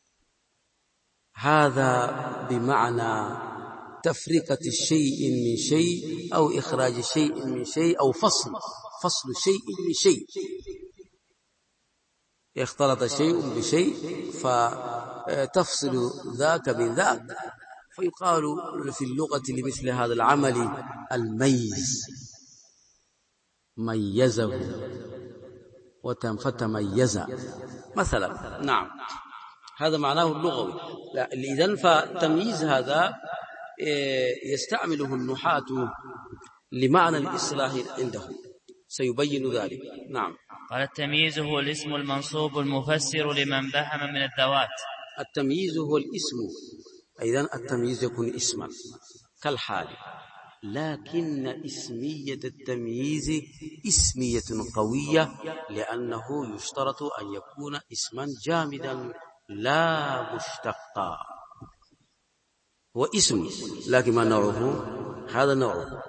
هذا بمعنى تفرقة الشيء من شيء أو إخراج شيء من شيء أو فصل شيء من شيء. اختلط شيء بشيء فتفصل ذاك من ذاك، فيقال في اللغة لمثل هذا العمل الميز، ميزه فتميز مثلا. نعم، هذا معناه اللغوي. إذن فتمييز هذا يستعمله النحاة لمعنى الإصلاح عنده، سيبين ذلك. نعم. قال: التمييز هو الاسم المنصوب المفسر لمن بهم من الذوات. التمييز هو الاسم، إذن التمييز يكون اسما كالحال، لكن اسمية التمييز اسمية قوية، لأنه يشترط أن يكون اسما جامدا لا مشتقا. هو اسم، لكن ما نوعه؟ هذا نوعه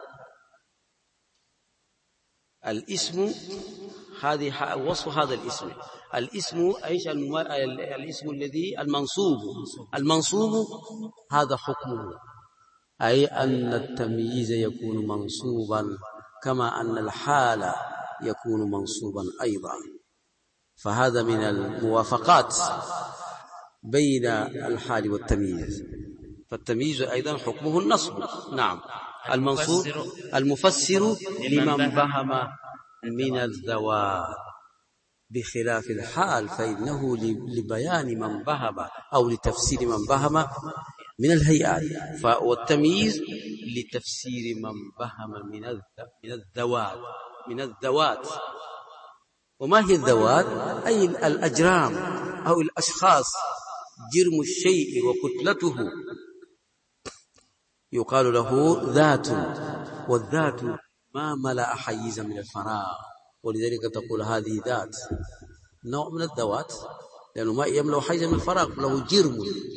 الاسم. هذه وصف هذا الاسم. الاسم ايش؟ الاسم الذي المنصوب هذا حكمه، أي أن التمييز يكون منصوبا، كما أن الحال يكون منصوبا أيضا. فهذا من الموافقات بين الحال والتمييز. فالتمييز أيضا حكمه النصب. نعم. المفسر لمن بهم من الذوات، بخلاف الحال فإنه لبيان من بهم أو لتفسير من بهم من الهيئات، والتمييز لتفسير من بهم من الذوات. وما هي الذوات؟ أي الأجرام أو الأشخاص، جرم الشيء وكتلته يقال له ذات، والذات ما ملأ حيزا من الفراغ، ولذلك تقول هذه ذات، نوع من الذوات، لأنه ما يملأ حيزا من الفراغ، له جرم.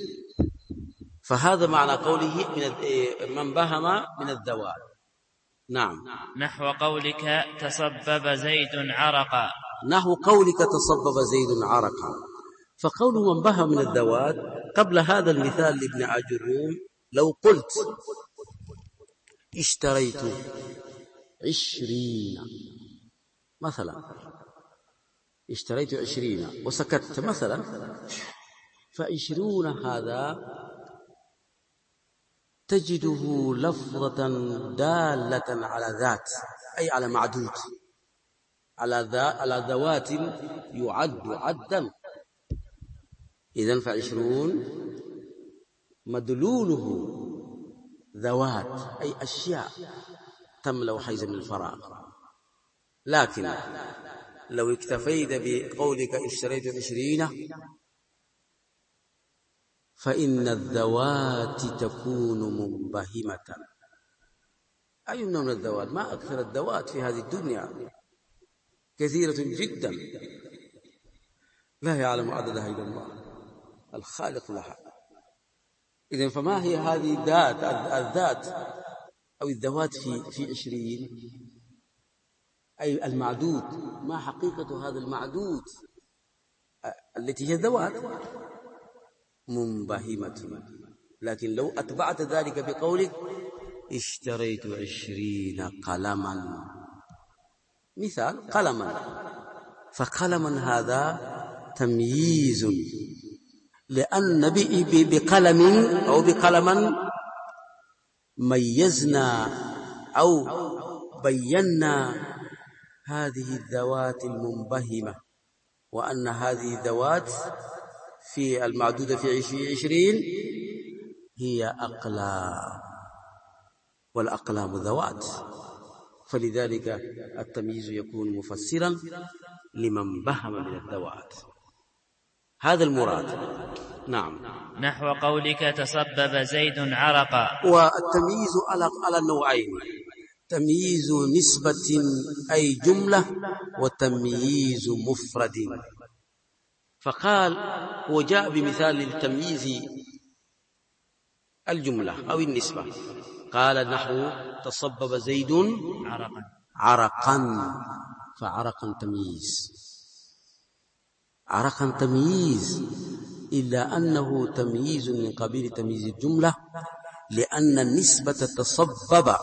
فهذا معنى قوله من بهم من الذوات. نعم. نحو قولك تصبب زيد عرقا. نحو قولك تصبب زيد عرقا. فقول من بهم من الذوات قبل هذا المثال لابن عجروم، لو قلت اشتريت 20 مثلا، اشتريت 20 وسكت مثلا، ف20 هذا تجده لفظة دالة على ذات، أي على معدود، على ذوات يعد عدا. إذن ف20 مدلوله ذوات، أي أشياء تملأ حيزا من الفراغ. لكن لو اكتفيت بقولك اشتريت 20 فإن الذوات تكون منبهمة. أي نوع من الذوات؟ ما أكثر الذوات في هذه الدنيا، كثيرة جدا لا يعلم عددها إلا الله الخالق لها. إذن فما هي هذه الذات أو الذوات في 20؟ أي المعدود. ما حقيقة هذا المعدود التي هي الذوات؟ منبهمة. لكن لو أتبعت ذلك بقولك اشتريت 20 قلما، مثال قلما، فقلما هذا تمييز، لأن بقلم أو بقلما ميزنا أو بينا هذه الذوات المنبهمة، وأن هذه الذوات في المعدودة في 20 هي أقلام، والأقلام ذوات. فلذلك التمييز يكون مفسرا لمن بهم من الذوات. هذا المراد. نعم. نحو قولك تصبب زيد عرقا. والتمييز على النوعين: تمييز نسبة أي جملة، وتمييز مفرد. فقال وجاء بمثال للتمييز الجملة أو النسبة، قال نحو تصبب زيد عرقا، فعرقا تمييز، عرقا تمييز، إلا أنه تمييز من قبيل تمييز الجملة، لأن النسبة تصبب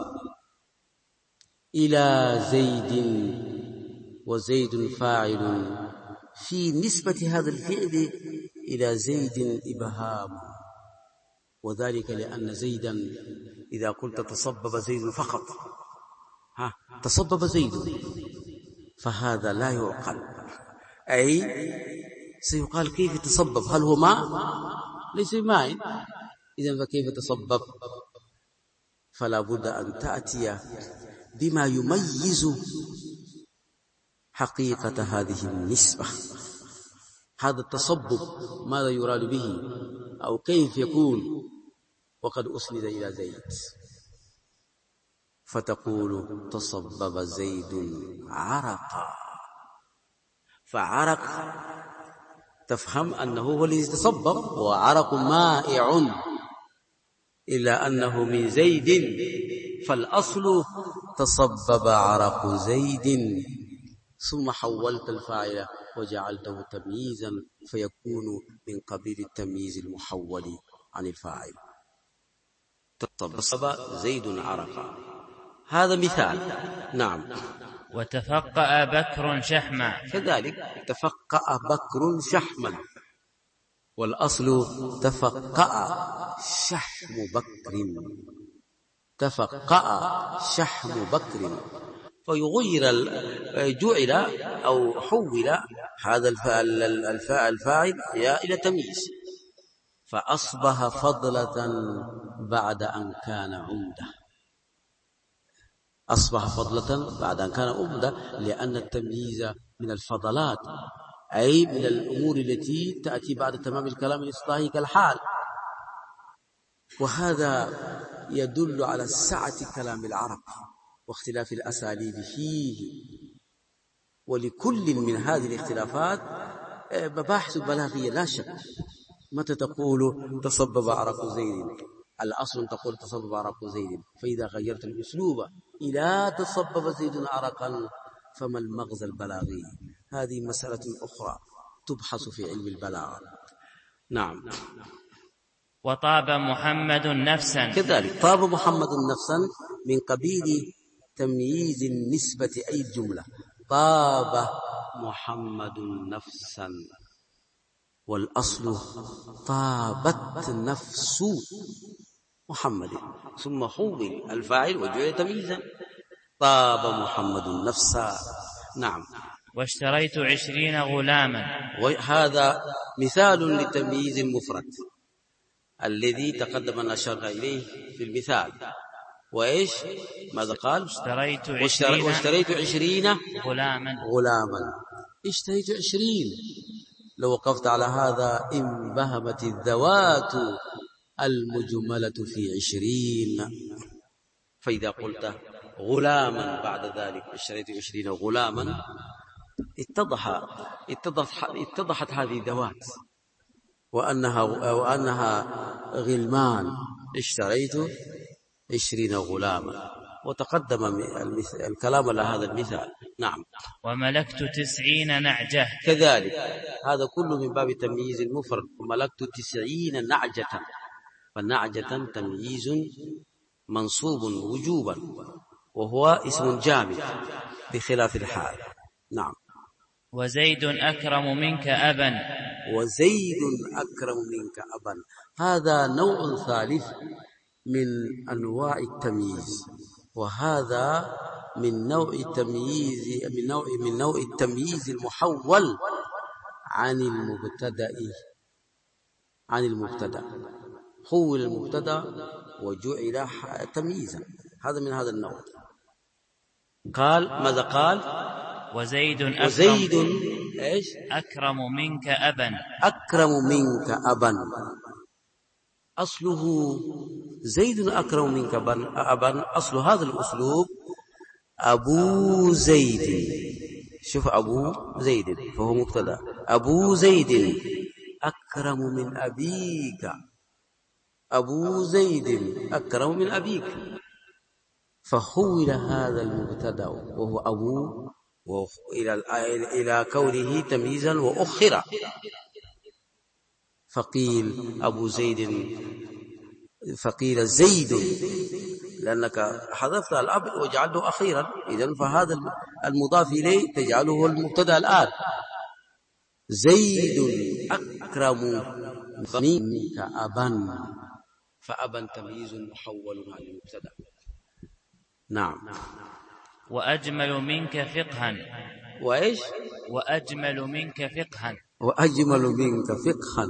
إلى زيد، وزيد فاعل، في نسبة هذا الفعل إلى زيد إبهام، وذلك لأن زيدا إذا قلت تصبب زيد فقط، تصبب زيد، فهذا لا يعقل. أي سيقال كيف تصبب؟ هل هو ماء؟ ليس ماء، إذن فكيف تصبب؟ فلا بد أن تأتي بما يميز حقيقة هذه النسبة. هذا التصبب ماذا يراد به أو كيف يكون وقد أسند إلى زيد؟ فتقول تصبب زيد عرقا، فعرق تفهم أنه هو الذي تصبب، وعرق مائع، إلا أنه من زيد، فالأصل تصبب عرق زيد، ثم حولت الفاعل وجعلته تمييزا، فيكون من قبيل التمييز المحول عن الفاعل. تصبب زيد عرقا، هذا مثال. نعم. وتفقأ بكر شحما، كذلك تفقأ بكر شحما، والأصل تفقأ شحم بكر، تفقأ شحم بكر، فيغير جعل أو حول هذا الفاعل إلى تمييز، فأصبح فضلة بعد أن كان عمدة، أصبح فضلة بعد أن كان عمدة، لأن التمييز من الفضلات، أي من الأمور التي تأتي بعد تمام الكلام الإصلاحي كالحال، وهذا يدل على سعة كلام العرب واختلاف الأساليب فيه، ولكل من هذه الاختلافات مباحث بلاغية لا شك. متى تقول تصبب عرق زيد، الأصل تقول تصبب عرق زيد، فإذا غيرت الأسلوب إلى تصبب زيد عرقا فما المغزى البلاغي؟ هذه مسألة أخرى تبحث في علم البلاغة. نعم. وطاب محمد نفسا، كذلك طاب محمد نفسا من قبيل تمييز النسبة، أي الجملة، طاب محمد نفسا، والأصل طابت نفس محمد، ثم حول الفاعل وجعل تمييزا، طاب محمد نفسا. نعم. واشتريت 20 غلاما، وهذا مثال لتمييز المفرد الذي تقدم أن أشرنا إليه في المثال. وإيش ماذا قال؟ واشتريت 20 غلاما. اشتريت 20، لو وقفت على هذا انبهمت الذوات المجملة في 20. فإذا قلت غلاما بعد ذلك اشتريت 20 غلاما، اتضحت هذه الذوات وأنها غلمان. اشتريت 20 غلاما، وتقدم الكلام على هذا المثال. نعم. وملكت 90 نعجة، كذلك هذا كله من باب تمييز المفرد. وملكت 90 نعجة، فالنعجة تمييز منصوب وجوبا، وهو اسم جامد بخلاف الحال. نعم. وزيد أكرم منك أبا، وزيد أكرم منك أبا، هذا نوع ثالث من أنواع التمييز، وهذا من نوع التمييز المحول عن المبتدأ، حول المبتدأ وجعل تمييزا، هذا من هذا النوع. قال ماذا قال؟ وزيد إيش؟ أكرم منك أبا، أكرم منك أبا، أصله زيد أكرم منك أبا، أصل هذا الأسلوب أبو زيد. شوف أبو زيد فهو مبتدأ، أبو زيد أكرم من أبيك، أبو زيد أكرم من أبيك، فحول هذا المبتدأ وهو أبو إلى كونه تمييزا وأخر، فقيل زيد، لأنك حذفت الأب وجعله أخيرا، إذن فهذا المضاف إليه تجعله المبتدأ الآن. زيد أكرم منك أبا، فأبا تمييز محول عن المبتدأ. نعم. وأجمل منك فقها، وإيش؟ وأجمل منك فقها، وأجمل منك فقها،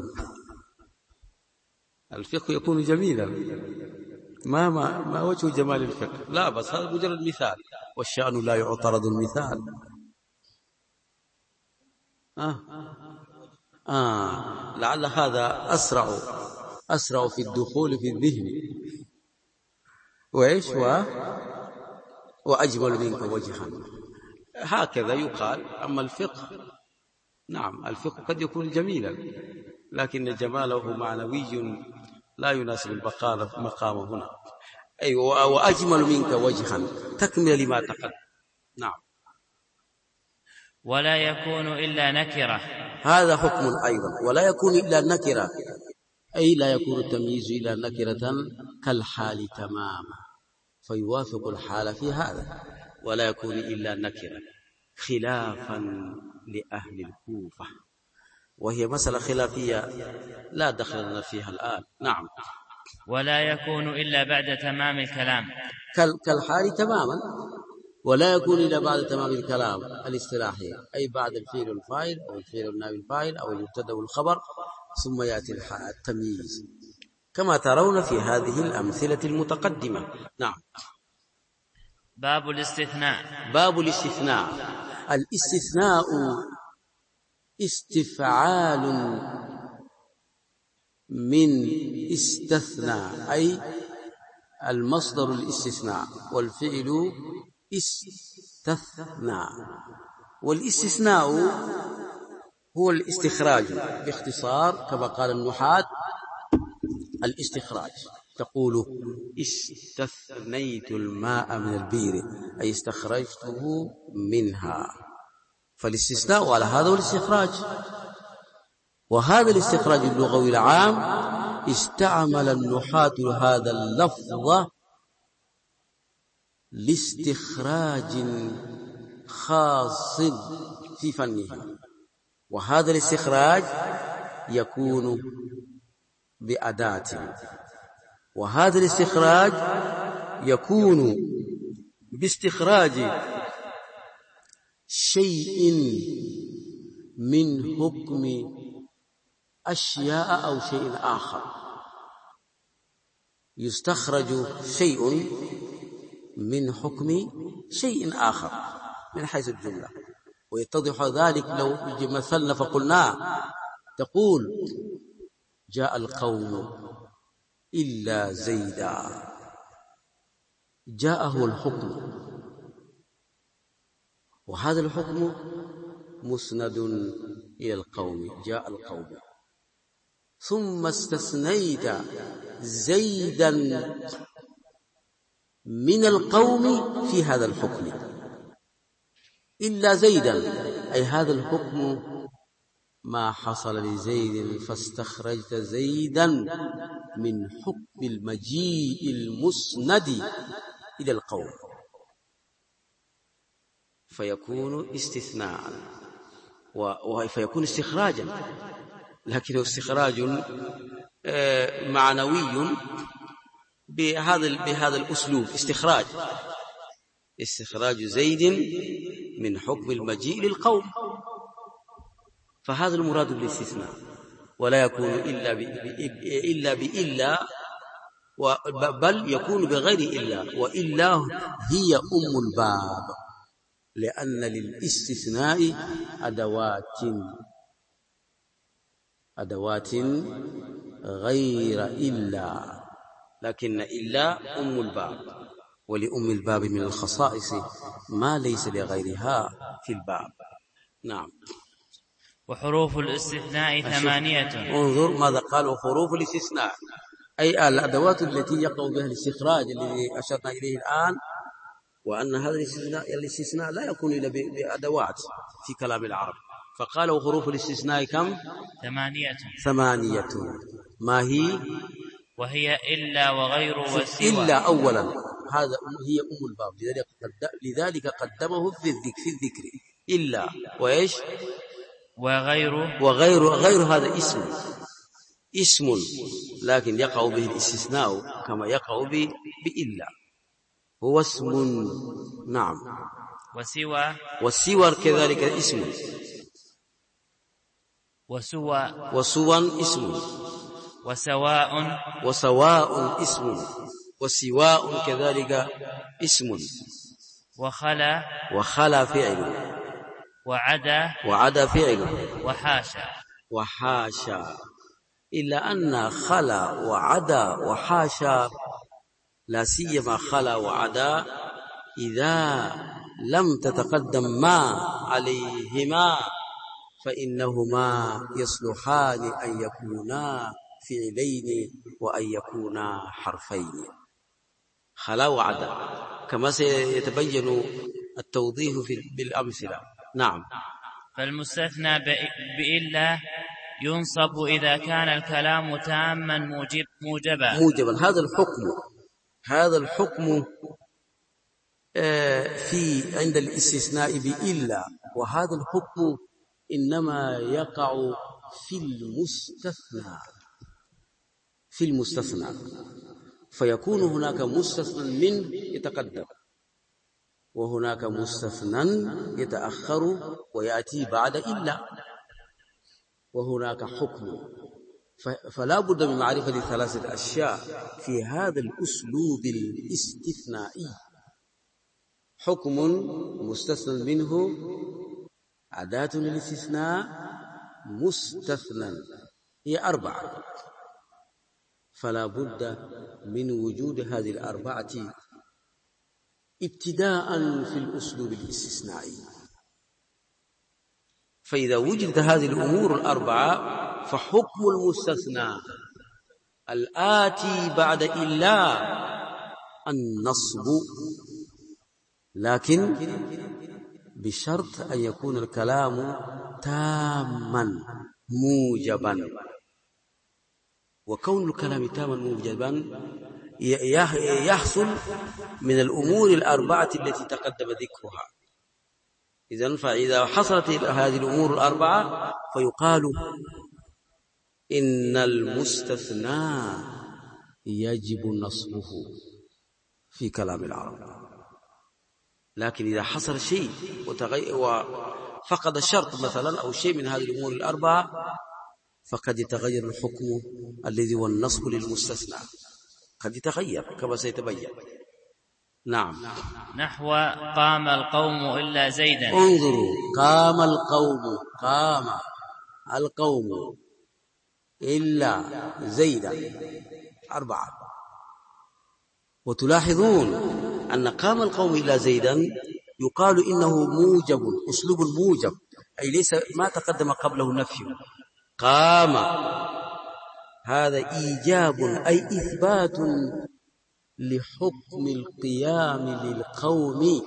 الفقه يكون جميلا، ما وجه جمال الفقه؟ لا، بس هذا مجرد مثال، والشأن لا يعترض المثال. لعل هذا أسرع في الدخول في الذهن. وإيش؟ وأجمل منك وجها، هكذا يقال. أما الفقه، نعم، الفقه قد يكون جميلا، لكن جماله معنوي لا يناسب المقام هنا. أيوة. وأجمل منك وجها تكمل لما تقدم. نعم. ولا يكون إلا نكرة، هذا حكم أيضا، ولا يكون إلا نكرة، أي لا يكون التمييز إلا نكرة كالحال تماما، فيوافق الحال في هذا. ولا يكون إلا نكرة، خلافا لأهل الكوفة، وهي مسألة خلافية لا دخل لنا فيها الآن. نعم. ولا يكون إلا بعد تمام الكلام كالحال تماما، ولا يكون إلا بعد تمام الكلام الاصطلاحي، أي بعد الفعل والفاعل أو الفعل والنائب الفاعل أو المبتدأ والخبر، ثم يأتي التمييز كما ترون في هذه الأمثلة المتقدمة. نعم. باب الاستثناء. باب الاستثناء. الاستثناء استفعال من استثنى، أي المصدر الاستثناء، والفعل استثنى. والاستثناء هو الاستخراج باختصار، كما قال النحاة الاستخراج. تقول استثنيت الماء من البير، أي استخرجته منها. فالاستثناء على هذا والاستخراج، وهذا الاستخراج اللغوي العام استعمل النحاة هذا اللفظ لاستخراج خاص في فنه، وهذا الاستخراج يكون بأداة، وهذا الاستخراج يكون باستخراج شيء من حكم أشياء أو شيء آخر. يستخرج شيء من حكم شيء آخر من حيث الجملة، ويتضح ذلك لو مثلنا فقلنا، تقول جاء القوم إلا زيدا، جاء هو الحكم، وهذا الحكم مسند إلى القوم، جاء القوم، ثم استثنيت زيدا من القوم في هذا الحكم، إلا زيدا، أي هذا الحكم ما حصل لزيد فاستخرجت زيدا من حكم المجيء المسند إلى القوم، فيكون استثناء فيكون استخراجا، لكنه استخراج معنوي بهذا الأسلوب، استخراج زيد من حكم المجيء للقوم، فهذا المراد بالاستثناء. ولا يكون إلا بإلا، بل يكون بغير إلا، وإلا هي أم الباب، لأن للاستثناء أدوات غير إلا، لكن إلا أم الباب، ولأم الباب من الخصائص ما ليس لغيرها في الباب. نعم. وحروف الاستثناء 8. انظر ماذا قال: وحروف الاستثناء، أي الأدوات التي يقع بها الاستخراج الذي أشرنا إليه الآن، وأن هذا الاستثناء لا يكون إلا بأدوات في كلام العرب، فقال وحروف الاستثناء كم؟ 8. ما هي؟ وهي إلا وغير وسوى. إلا أولا هذا هي أم الباب، لذلك قدمه في الذكر إلا، وإيش؟ وغير هذا اسم، لكن يقع به الاستثناء كما يقع بإلا، هو اسم. نعم. وسوى كذلك اسم، وسوى اسم، وسواء اسم، وسواء كذلك اسم، وخلا فعل، وعدا فعل، وحاشا. إلا أن خلا وعدا وحاشا، لا سيما خلا وعدا، إذا لم تتقدم ما عليهما فإنهما يصلحان أن يكونا فعلين وأن يكونا حرفين، خلا وعدا، كما سيتبين التوضيح بالأمثلة. نعم. فالمستثنى بإلا ينصب إذا كان الكلام تاما موجبا. هذا الحكم عند الاستثناء بإلا، وهذا الحكم إنما يقع في المستثنى، فيكون هناك مستثنى منه يتقدم، وهناك مستثنى يتأخر ويأتي بعد إلا، وهناك حكم. فلا بد من معرفة 3 أشياء في هذا الأسلوب الاستثنائي: حكم مستثنى منه، أداة للاستثناء، مستثنى، هي 4. فلا بد من وجود هذه 4 ابتداء في الأسلوب الاستثنائي. فإذا وجدت هذه الأمور 4 فحكم المستثنى الآتي بعد إلا النصب، لكن بشرط أن يكون الكلام تاما موجبا. وكون الكلام تاما موجبا يحصل من الأمور 4 التي تقدم ذكرها. فإذا حصلت هذه الأمور 4 فيقال إن المستثنى يجب نصبه في كلام العرب. لكن إذا حصل شيء وفقد الشرط مثلا أو شيء من هذه الأمور 4 فقد يتغير الحكم الذي هو النصب للمستثنى، قد يتغير كما سيتبين. نعم. نحو قام القوم إلا زيدا. انظروا، قام القوم إلا زيدا 4. وتلاحظون أن قام القوم إلا زيدا يقال إنه موجب، أسلوب موجب، أي ليس ما تقدم قبله نفي. قام هذا إيجاب، أي إثبات لحكم القيام للقوم.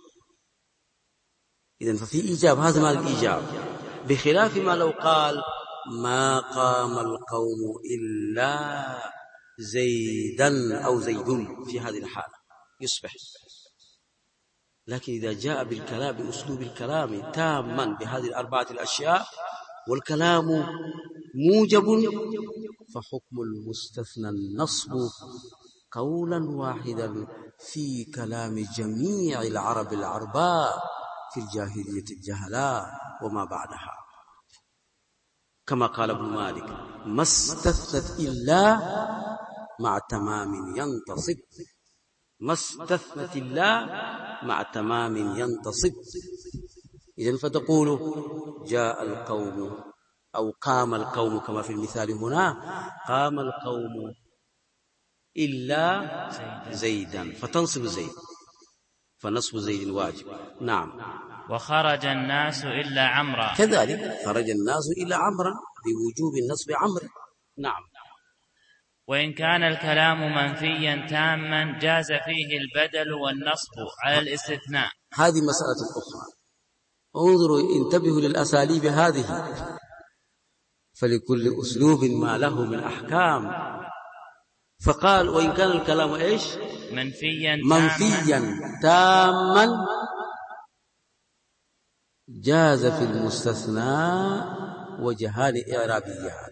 إذن ففي إيجاب، هذا ما الإيجاب، بخلاف ما لو قال ما قام القوم إلا زيدا أو زيد، في هذه الحالة يصبح. لكن إذا جاء بالكلام بأسلوب الكلام تاما بهذه 4 الأشياء والكلام موجب، فحكم المستثنى النصب قولا واحدا في كلام جميع العرب العرباء في الجاهلية الجهلاء وما بعدها، كما قال ابن مالك: ما استثنت إلا مع تمام ينتصب. ما استثنت إلا مع تمام ينتصب. إذن فتقول جاء القوم أو قام القوم كما في المثال هنا، قام القوم إلا زيدا، فتنصب زيد، فنصب زيد واجب. نعم. وخرج الناس إلا عمرا، كذلك خرج الناس إلا عمرا بوجوب النصب عمرو. نعم. وإن كان الكلام منفيا تاما جاز فيه البدل والنصب على الاستثناء. هذه مسألة أخرى. انظروا، انتبهوا للأساليب هذه، فلكل أسلوب ما له من أحكام. فقال وإن كان الكلام إيش؟ منفيا تاما جاز في المستثنى وجهان إعرابيان.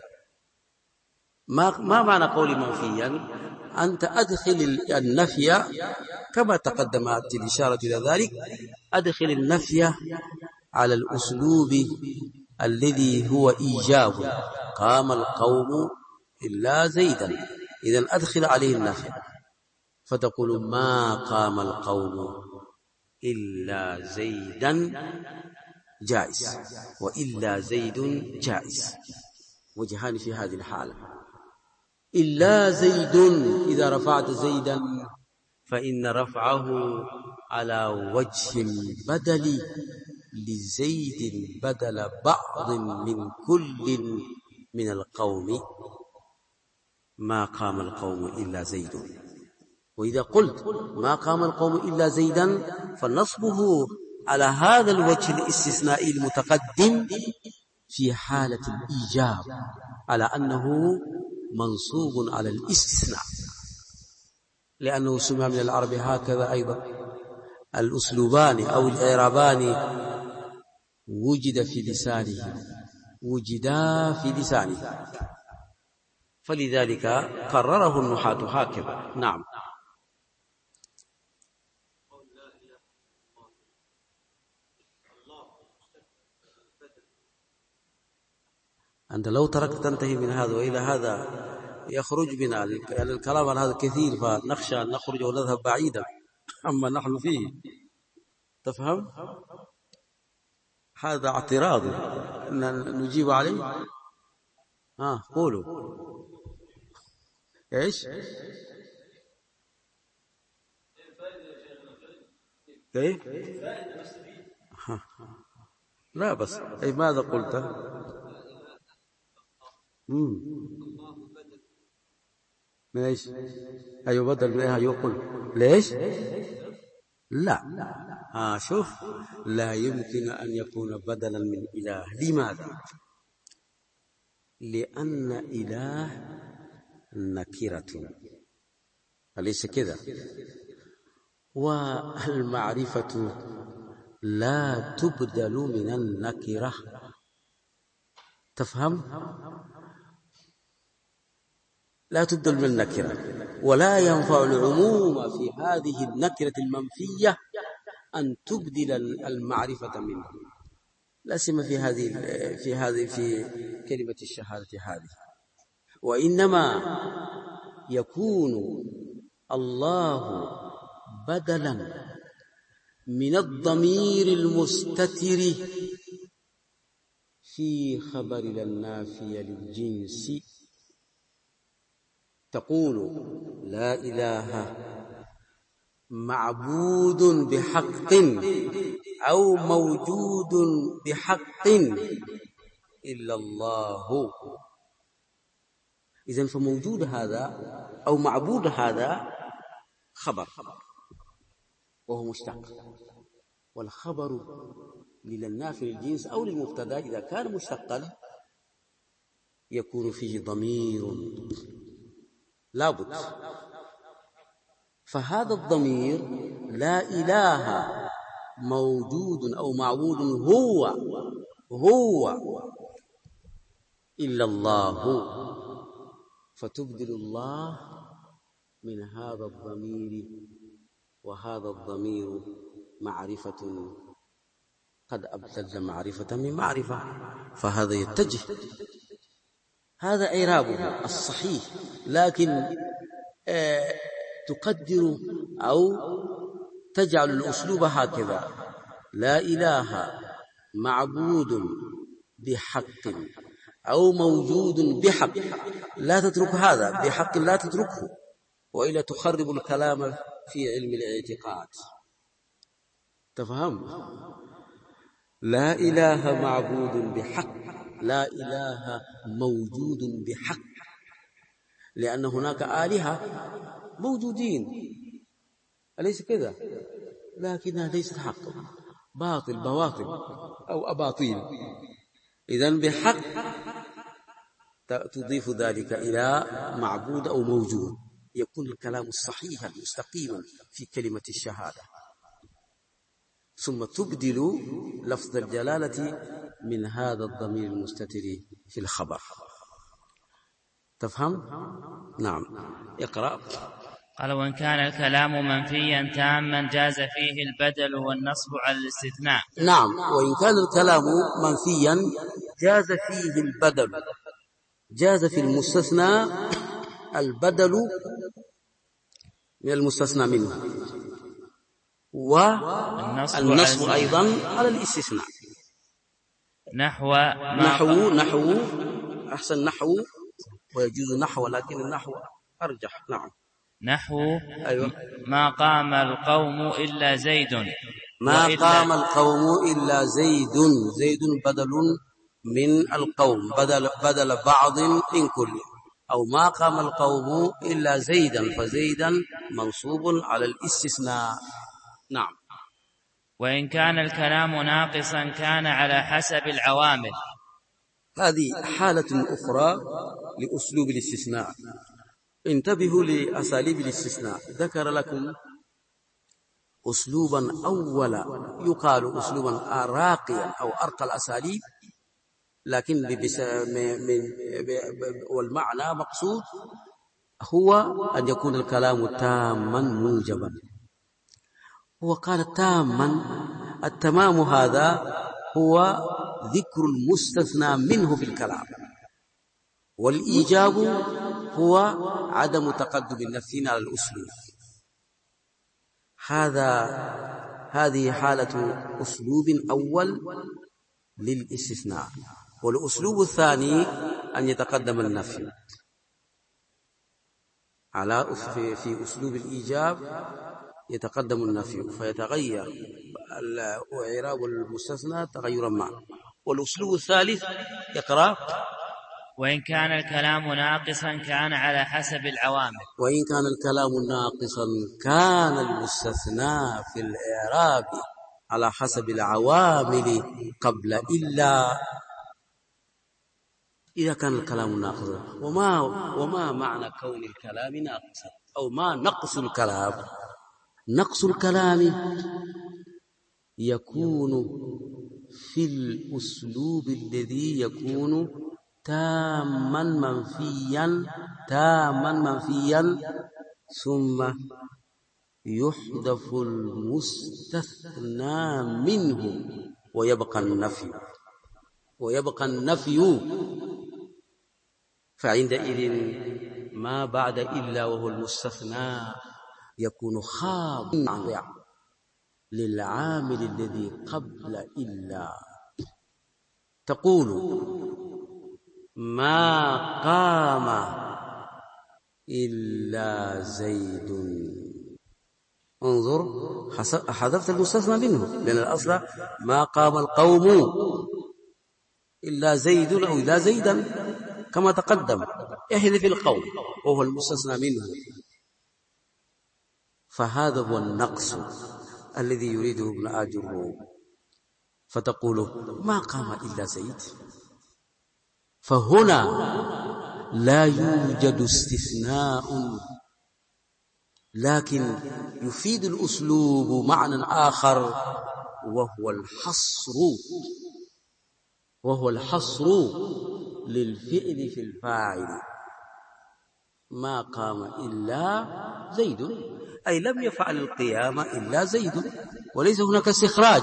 ما معنى قولي منفيا؟ أنت أدخل النفي كما تقدمت الإشارة إلى ذلك، أدخل النفي على الأسلوب الذي هو إيجاب. قام القوم إلا زيدا، إذن أدخل عليه النفي، فتقول ما قام القوم إلا زيدا جائز، وإلا زيد جائز، وجهان في هذه الحالة. إلا زيد إذا رفعت زيدا فإن رفعه على وجه البدل لزيد بدل بعض من كل من القوم. ما قام القوم إلا زيد. وإذا قلت ما قام القوم إلا زيدا فنصبه على هذا الوجه الاستثنائي المتقدم في حالة الإيجاب، على أنه منصوب على الاستثناء، لأنه سمع من العرب هكذا أيضا، الأسلوبان أو الإعرابان وجدا في لسانه، فلذلك قرره النحاة هكذا. نعم. أنت لو تركت تنتهي من هذا وإلى هذا يخرج بنا الكلام عن هذا كثير، فنخشى أن نخرج ونذهب بعيدا أما نحن فيه. تفهم؟ هذا اعتراض نجيب عليه. قولوا ايش؟ كيف؟ لا بس أي ماذا قلت؟ ليش؟ أيوة بدل من أيوة يقول ليش؟ لا. شوف، لا يمكن أن يكون بدلا من إله. لماذا؟ لأن إله نكرة، أليس كذا؟ والمعرفة لا تبدل من النكرة. تفهم؟ لا تبدل من النكرة، ولا ينفع العموم في هذه النكرة المنفية أن تبدل المعرفة منه، لا سيما في كلمة الشهادة هذه. وإنما يكون الله بدلا من الضمير المستتر في خبر النافية للجنس. تقول لا إله معبود بحق أو موجود بحق إلا الله. إذن فموجود هذا أو معبود هذا خبر وهو مشتق، والخبر للنافي للجنس أو للمبتدا إذا كان مشتقا يكون فيه ضمير لابد. فهذا الضمير لا إله موجود أو معبود هو إلا الله، فتبدل الله من هذا الضمير، وهذا الضمير معرفة قد أبدل معرفة من معرفة، فهذا يتجه. هذا إعرابه الصحيح، لكن تقدر أو تجعل الأسلوب هكذا: لا إله معبود بحق أو موجود بحق. لا تترك هذا بحق، لا تتركه، وإلا تخرب الكلام في علم الاعتقاد. تفهم؟ لا إله معبود بحق، لا إله موجود بحق، لأن هناك آلهة موجودين، أليس كذا؟ لكنها ليست حق، بواطل أو أباطيل. إذن بحق تضيف ذلك إلى معبود أو موجود، يكون الكلام الصحيح المستقيم في كلمة الشهادة، ثم تبدل لفظ الجلالة من هذا الضمير المستتر في الخبر. تفهم؟ نعم. اقرأ. قال: وإن كان الكلام منفيا تاما جاز فيه البدل والنصب على الاستثناء. نعم، وإن كان الكلام منفيا جاز فيه البدل، جاز في المستثنى البدل من المستثنى منه، والنصب أيضا على الاستثناء. نحو أحسن نحو، ويجوز نحو، لكن النحو أرجح. نعم. نحو أيوة. ما قام القوم إلا زيد. ما قام القوم إلا زيد. زيد بدل من القوم، بدل بعض من كل. أو ما قام القوم إلا زيدا، فزيدا منصوب على الاستثناء. نعم. وإن كان الكلام ناقصا كان على حسب العوامل. هذه حالة أخرى لأسلوب الاستثناء. انتبهوا لأساليب الاستثناء. ذكر لكم أسلوبا أولا يقال أسلوبا راقيا أو أرقى الأساليب، لكن والمعنى مقصود هو أن يكون الكلام تاما موجبا. هو قال تاما، التمام هذا هو ذكر المستثنى منه في الكلام، والإيجاب هو عدم تقدم النفي على الأسلوب. هذه حالة أسلوب أول للاستثناء. والأسلوب الثاني أن يتقدم النفي على في أسلوب الإيجاب، يتقدم النفي فيتغير إعراب المستثنى تغيرا ما. والأسلوب الثالث يقرأ: وإن كان الكلام ناقصا كان على حسب العوامل. وإن كان الكلام ناقصا كان المستثنى في الإعراب على حسب العوامل قبل إلا. إذا كان الكلام ناقصا، وما معنى كون الكلام ناقصا، أو ما نقص الكلام؟ نقص الكلام يكون في الأسلوب الذي يكون تاما منفيا ثم يحذف المستثنى منه ويبقى النفي. فعندئذ ما بعد إلا وهو المستثنى يكون خاضعا للعامل الذي قبل إلا. تقول: ما قام إلا زيد. انظر، حذفت المستثنى منه، لأن الأصل ما قام القوم إلا زيد أو إلا زيدا كما تقدم، يحذف القوم وهو المستثنى منه. فهذا هو النقص الذي يريده ابن آج الروم. فتقول: ما قام إلا زيد. فهنا لا يوجد استثناء، لكن يفيد الأسلوب معنى آخر، وهو الحصر للفعل في الفاعل. ما قام إلا زيد، أي لم يفعل القيام إلا زيد، وليس هناك استخراج.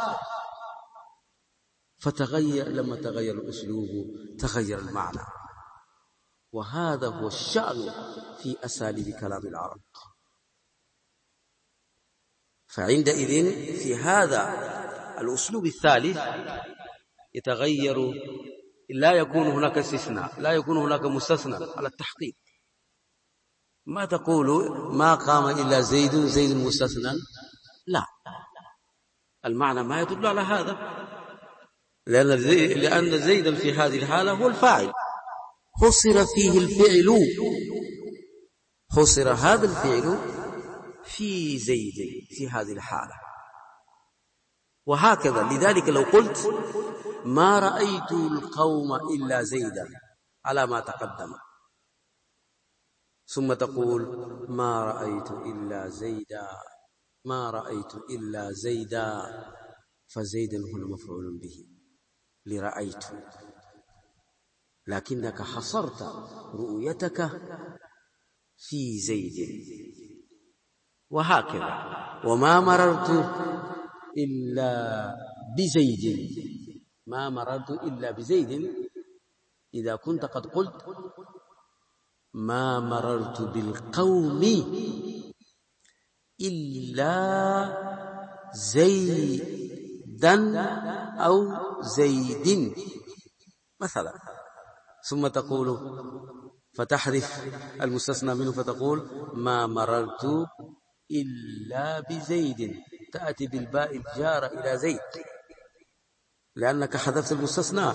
لما تغير الأسلوب تغير المعنى. وهذا هو الشأن في أساليب كلام العرب. فعندئذ في هذا الأسلوب الثالث يتغير، لا يكون هناك استثناء، لا يكون هناك مستثنى على التحقيق. ما تقول ما قام إلا زيد مستثنى، لا، المعنى ما يدل على هذا، لأن زيدا في هذه الحالة هو الفاعل، حصر فيه الفعل، حصر هذا الفعل في زيد في هذه الحالة. وهكذا، لذلك لو قلت ما رأيت القوم إلا زيدا على ما تقدم، ثم تقول ما رأيت إلا زيدا، فزيدا هو المفعول به لرأيت، لكنك حصرت رؤيتك في زيد. وهكذا، وما مررت إلا بزيد، إذا كنت قد قلت ما مررت بالقوم إلا زيدا أو زيد مثلا، ثم تقول فتحذف المستثنى منه فتقول ما مررت إلا بزيد، تأتي بالباء الجارة إلى زيد لأنك حذفت المستثنى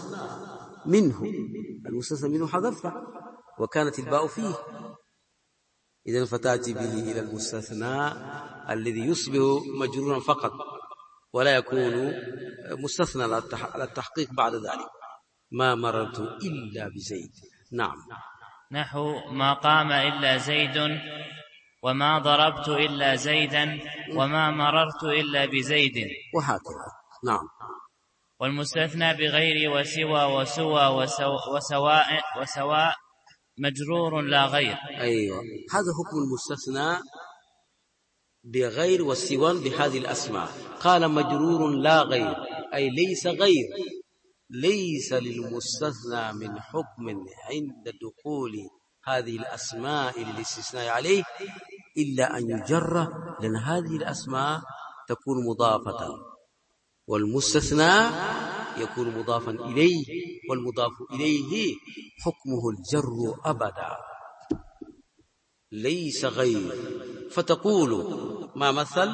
منه حذفته وكانت الباء فيه. إذن فتأتي به إلى المستثنى الذي يصبح مجرورا فقط ولا يكون مستثنى على التحقيق بعد ذلك. ما مررت إلا بزيد. نعم. نحو ما قام إلا زيد وما ضربت إلا زيدا وما مررت إلا بزيد، وهكذا. نعم. والمستثنى بغير وسوى وسوى وسواء مجرور لا غير. أيوة، هذا حكم المستثنى بغير والسوى بهذه الأسماء. قال مجرور لا غير، أي ليس غير، ليس للمستثنى من حكم عند دخول هذه الأسماء للاستثناء عليه إلا أن يجر، لأن هذه الأسماء تكون مضافة، والمستثنى يكون مضافا إليه، والمضاف إليه حكمه الجر أبدا، ليس غير. فتقول ما مثل،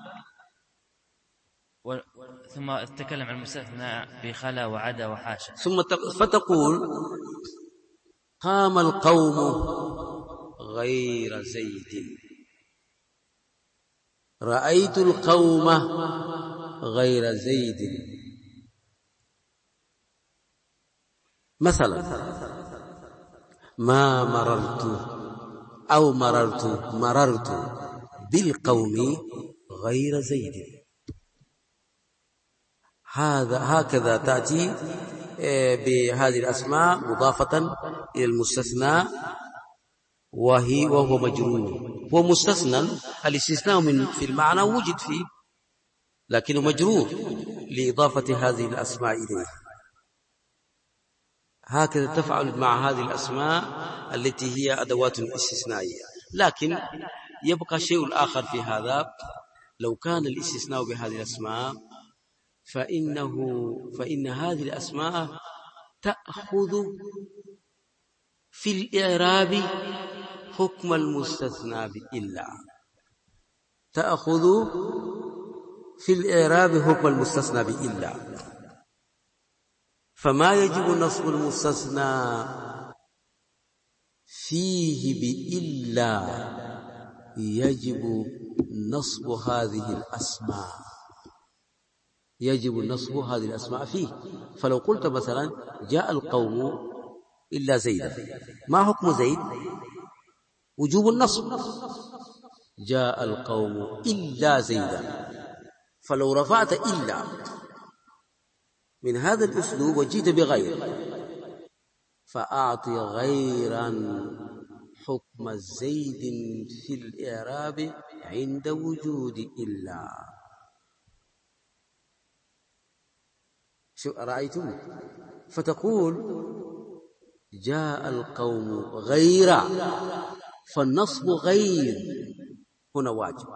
ثم تتكلم عن المستثنى بخلا وعدا وحاشا، فتقول قام القوم غير زيد، رأيت القوم غير زيد. مثلا ما مررت بالقوم غير زيد. هكذا تأتي بهذه الأسماء مضافة إلى المستثنى، وهو مجرور. هو مستثنى، الاستثناء في المعنى وجد فيه، لكنه مجرور لإضافة هذه الأسماء إليه. هكذا تفعل مع هذه الأسماء التي هي أدوات استثنائية. لكن يبقى شيء آخر في هذا، لو كان الاستثناء بهذه الأسماء فإن هذه الأسماء تأخذ في الإعراب حكم المستثنى بإلا، تأخذ في الإعراب حكم المستثنى بإلا. فما يجب نصب المستثنى فيه بإلا يجب نصب هذه الأسماء، يجب نصب هذه الأسماء فيه. فلو قلت مثلا جاء القوم إلا زيدا، ما حكم زيد؟ وجوب النصب. جاء القوم إلا زيدا، فلو رفعت إلا من هذا الأسلوب وجيت بغير، فأعطي غيرا حكم زيد في الإعراب عند وجود إلا. شو رأيتم؟ فتقول جاء القوم غير، فالنصب غير هنا واجب،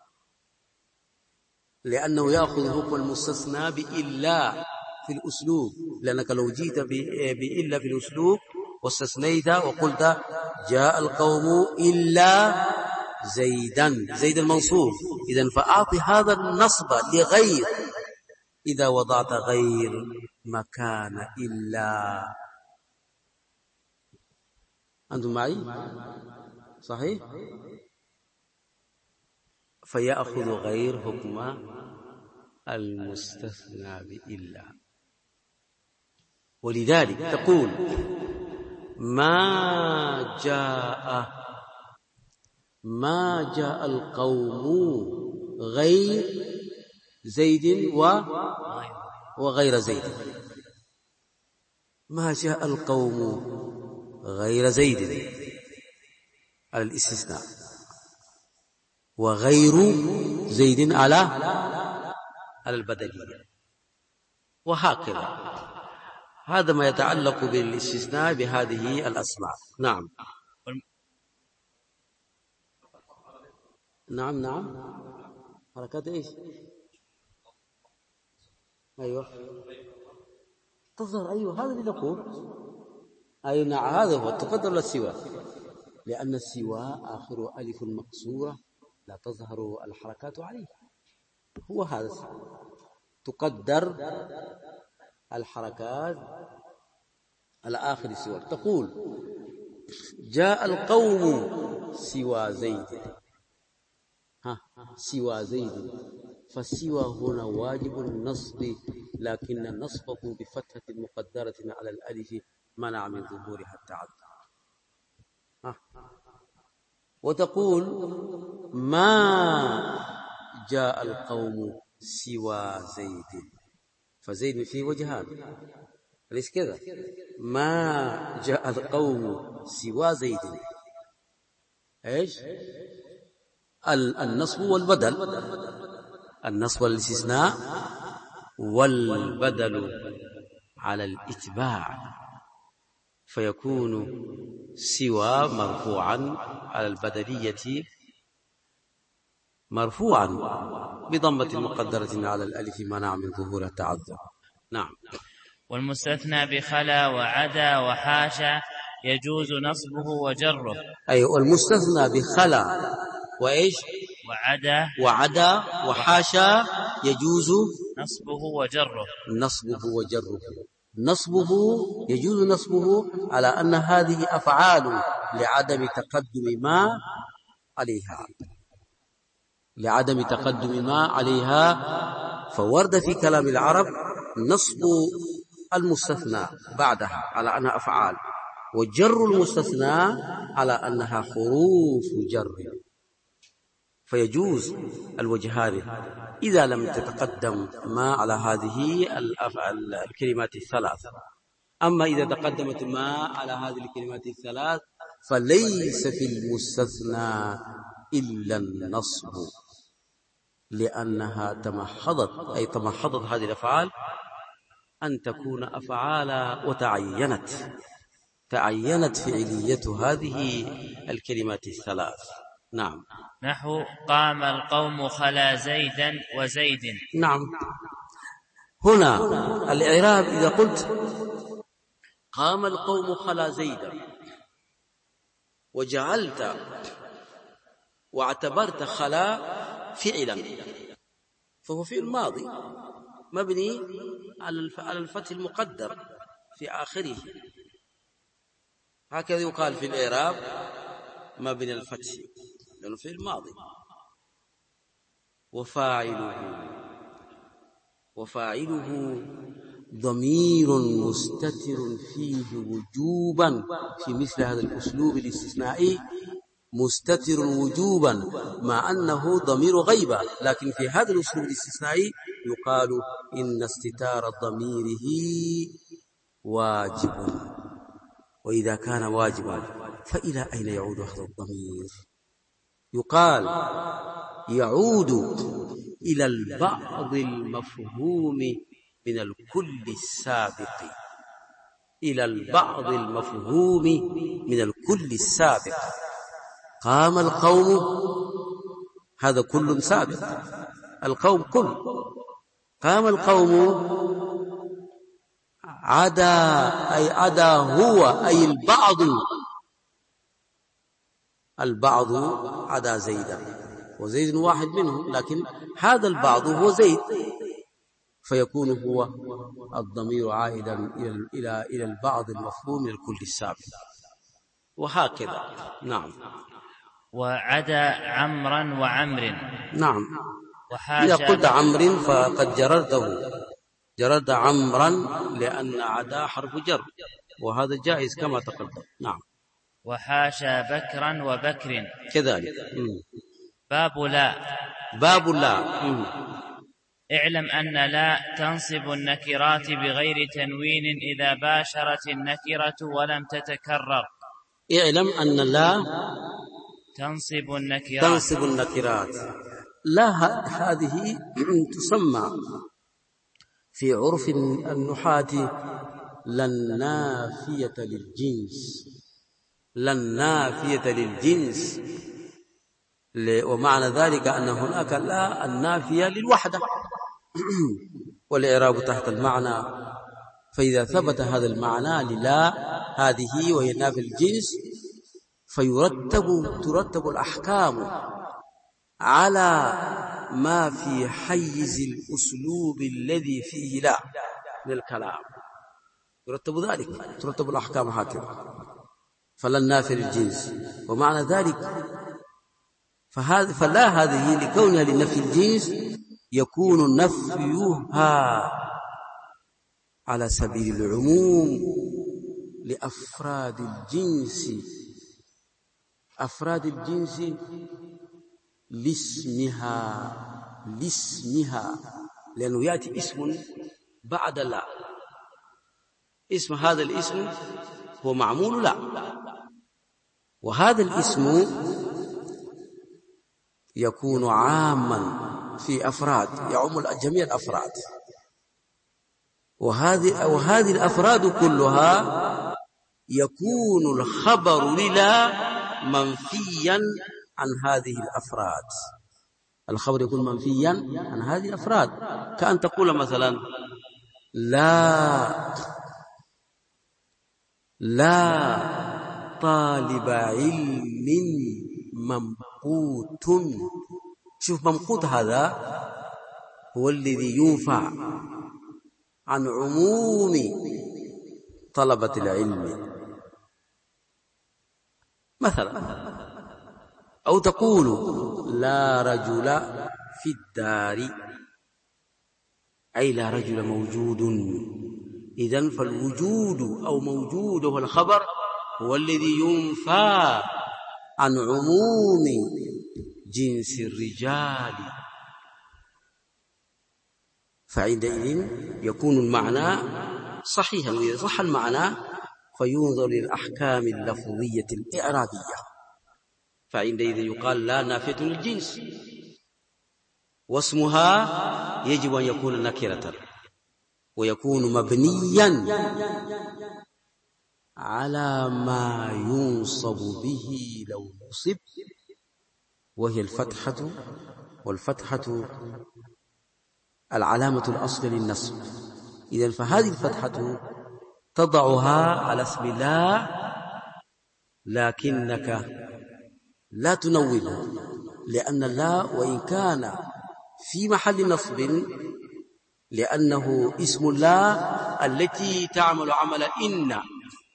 لأنه يأخذ حكم المستثنى بإلا في الأسلوب. لأنك لو جيت بإلا في الأسلوب واستثنيت وقلت جاء القوم إلا زيدا، زيد المنصوب، إذن فأعطي هذا النصب لغير إذا وضعت غير مكان إلا. أنتم معي؟ صحيح؟ فيأخذ غير حكم المستثنى بإلا. ولذلك تقول ما جاء القوم غير زيد وغير زيد، ما جاء القوم غير زيد على الاستثناء، وغير زيد على البدلية، وهكذا. هذا ما يتعلق بالاستثناء بهذه الأسماء. نعم نعم. حركات ايش؟ ايوه تظهر، ايوه هذا اللي نقول. اي نعم، هذا هو تقدر للسوى، لأن السوى آخر ألف مكسورة لا تظهر الحركات عليه، هو هذا تقدر الحركات على آخر السور. تقول جاء القوم سوى زيد، سوى زيد، فالسوى هنا واجب النصب، لكن نصبه بفتحة مقدرة على الألف منع من ظهورها التعدد. وتقول ما جاء القوم سوى زيد، فزيد فيه وجهان، أليس كذا؟ ما جاء القوم سوى زيد، ايش؟ النصب والبدل، النصب والاستثناء والبدل على الاتباع، فيكون سوى مرفوعا على البدلية، مرفوعا بضمة مقدرة على الألف منع من ظهور التعذر. نعم. والمستثنى بخلا وعدا وحاشا يجوز نصبه وجره. أي والمستثنى بخلا وإيش وعدا وحاشا يجوز نصبه وجره. نصبه يجوز نصبه على أن هذه أفعال لعدم تقدم ما عليها، فورد في كلام العرب نصب المستثنى بعدها على أنها أفعال، وجر المستثنى على أنها حروف جر، فيجوز الوجهان إذا لم تتقدم ما على هذه الكلمات الثلاث. أما إذا تقدمت ما على هذه الكلمات الثلاث فليس في المستثنى إلا النصب، لأنها تمحضت هذه الأفعال أن تكون أفعالا تعينت فعلية هذه الكلمات الثلاث. نعم. نحو قام القوم خلا زيدا وزيد. نعم. هنا الإعراب إذا قلت قام القوم خلا زيدا وجعلت واعتبرت خلا فعلا، فهو فعل ماضي مبني على الفتح المقدر في آخره، هكذا يقال في الإعراب مبني الفتح لأنه فعل ماضي. وفاعله ضمير مستتر فيه وجوبا، في مثل هذا الأسلوب الاستثنائي مستتر وجوبا مع أنه ضمير غيبة، لكن في هذا الأسلوب الاستثنائي يقال إن استتار ضميره واجب، وإذا كان واجبا فإلى أين يعود هذا الضمير؟ يقال يعود إلى البعض المفهوم من الكل السابق، قام القوم، هذا كل سابق، القوم كل، قام القوم عدا هو أي البعض عدا زيدا، وزيد واحد منهم، لكن هذا البعض هو زيد، فيكون هو الضمير عائدا إلى البعض المفهوم من الكل السابق، وهكذا. نعم. وعدا عمرا وعمر. نعم. إذا قلت عمر فقد جررت عمرا لأن عدا حرف جر، وهذا جائز كما تقدم. نعم. وحاشا بكرا وبكر كذلك. باب لا. اعلم أن لا تنصب النكرات بغير تنوين إذا باشرت النكرة ولم تتكرر. اعلم أن لا تنصب النكرات. لا هذه تسمى في عرف النحاة للنافية للجنس، ومعنى ذلك أن هناك لا النافية للوحدة والإعراب تحت المعنى، فإذا ثبت هذا المعنى للا هذه وهي النافية للجنس ترتب الأحكام على ما في حيز الأسلوب الذي فيه لا من الكلام، ترتب الأحكام هكذا، فلا النافية للجنس، ومعنى ذلك فلا هذه لكونها لنفي الجنس يكون نفيها على سبيل العموم لأفراد الجنس لاسمها، لأنه يأتي اسم بعد لا. اسم هذا الاسم هو معمول لا، وهذا الاسم يكون عاما في أفراد، يعم جميع الأفراد، وهذه الأفراد كلها يكون الخبر للا منفيا عن هذه الأفراد. الخبر يكون منفيا عن هذه الأفراد، كأن تقول مثلا لا طالب علم ممقوت. شوف، ممقوت هذا هو الذي ينفع عن عموم طلبة العلم مثلا. أو تقول لا رجل في الدار، أي لا رجل موجود. إذن فالوجود أو موجود هو الخبر، هو الذي ينفى عن عموم جنس الرجال، فعندئذ يكون المعنى صحيحا. وإذا صح المعنى فينظر للأحكام اللفظية الإعرابية، فعندئذ يقال لا نافية للجنس، واسمها يجب أن يكون نكرة، ويكون مبنيا على ما ينصب به لو نصب، وهي الفتحة، والفتحة العلامة الأصل للنصب. إذن فهذه الفتحة تضعها على اسم لا، لكنك لا تنوبه، لأن لا وإن كان في محل نصب لأنه اسم لا التي تعمل عمل إن،